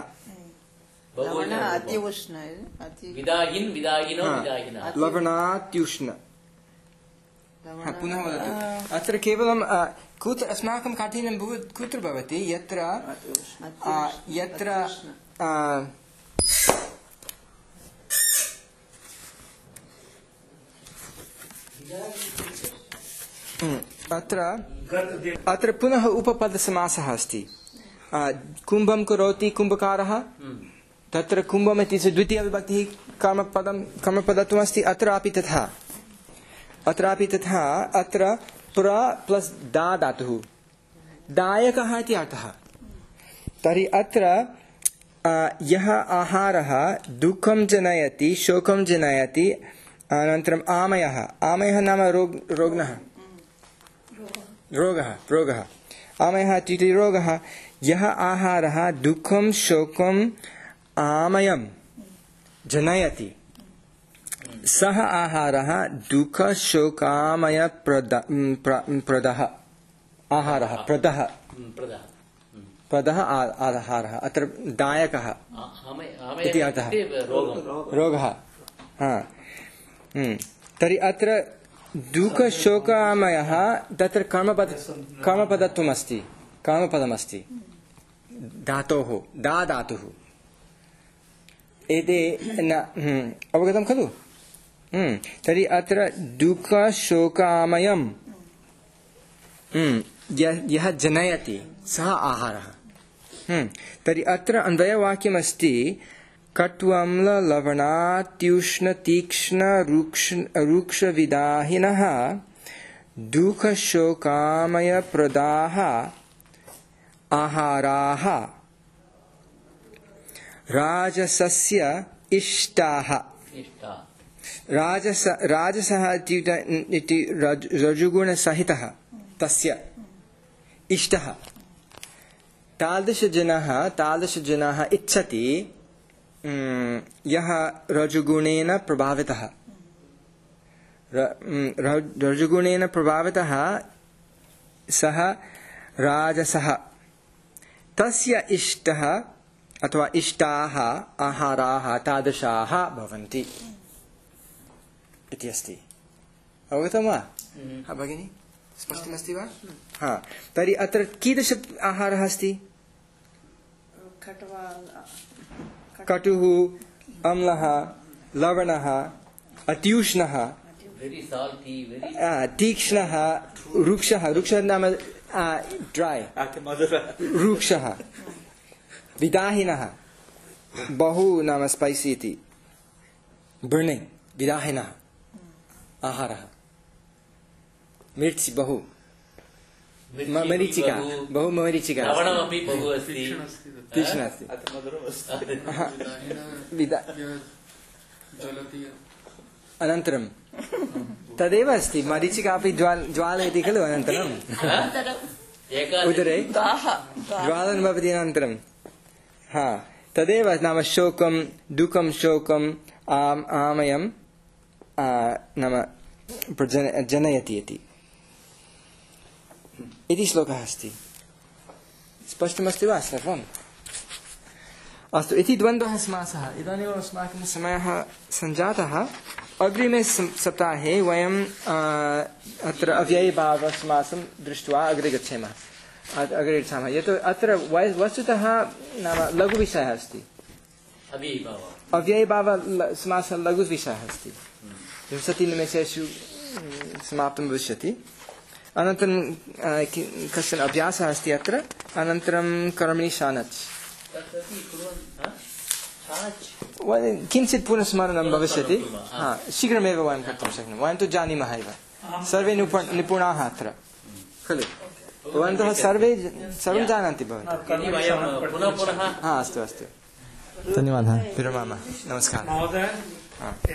लवणात्युष्ण पुनः वदतु अत्र केवलं कुत्र अस्माकं काठिन्यं कुत्र भवति यत्र यत्र अत्र अत्र पुनः उपपदसमासः अस्ति कुम्भं करोति कुम्भकारः तत्र कुम्भम् इति द्वितीयविभक्तिः कर्मपदं कर्मपदत्वमस्ति अत्रापि तथा अत्रापि तथा अत्र प्र प्लस् दा धातुः दायकः इति अर्थः तर्हि अत्र यः आहारः दुःखं जनयति शोकं जनयति अनन्तरम् आमयः आमयः नाम रोग रोग्नः रोगः रोगः आमयः इत्युक्ते रोगः यः आहारः दुःखं शोकम् आमयं जनयति सः आहारः दुःखशोकामयप्रद प्रदः आहारः प्रदः प्रदः प्रदः आहारः अत्र दायकः इति अर्थः रोगः हा तर्हि अत्र दुःखशोकामयः तत्र कर्मपद कर्मपदत्वमस्ति कर्मपदमस्ति धातोः दा धातुः एते न अवगतं खलु तर्हि अत्र दुःखशोकामयं यः जनयति सः आहारः तर्हि अत्र अन्वयवाक्यमस्ति कट्वम्ल लवणात्युष्ण तीक्ष्ण रुक्ष रुक्षविदाहिनः दुःखशोकामयप्रदाः आहाराः राजसस्य इष्टाः राजस राजसः इति रजुगुणसहितः तस्य इष्टः तादृशजनः तादृशजनः इच्छति यः रजुगुणेन प्रभावितः रजुगुणेन प्रभावितः सः राजसः तस्य इष्टः अथवा इष्टाः आहाराः तादृशाः भवन्ति इति अस्ति अवगतं वा हा भगिनी स्पष्टमस्ति वा हा तर्हि अत्र कीदृश आहारः अस्ति कटुः अम्लः लवणः अत्युष्णः तीक्ष्णः रुक्षः रुक्षः नाम ड्राई रुक्षः विदाहिनः बहु नाम स्पैसी इति बर्निंग विदाहिनः आहारः मिर्चि बहु मरीचिका बहु मरीचिका लवणमपि बहु अस्ति तीक्ष्ण अस्ति अनन्तरं तदेव अस्ति मरीचिका अपि ज्वालयति खलु अनन्तरं उदरे ज्वालनं भवति अनन्तरं हा तदेव नाम शोकं दुःखं शोकम् आम् आमयं नाम जनयति इति इति श्लोकः अस्ति स्पष्टमस्ति वा सर्वम् अस्तु इति द्वन्द्वः समासः इदानीम् अस्माकं समयः सञ्जातः अग्रिमे सप्ताहे वयम् अत्र अव्ययभावसमासं दृष्ट्वा अग्रे गच्छेमः अग्रे गच्छामः यतो अत्र वस्तुतः नाम लघुविषयः अस्ति अव्ययभावसमासः लघुविषयः अस्ति विंशतिनिमेषेषु समाप्तं भविष्यति अनन्तरं कश्चन अभ्यासः अस्ति अत्र अनन्तरं कर्मणि शानच् किञ्चित् पुनः स्मरणं भविष्यति हा शीघ्रमेव वयं कर्तुं शक्नुमः वयं तु जानीमः एव सर्वे निपुणाः अत्र खलु भवन्तः सर्वे सर्वं जानन्ति भवन्तः हा अस्तु अस्तु धन्यवादः विरमामः नमस्कारः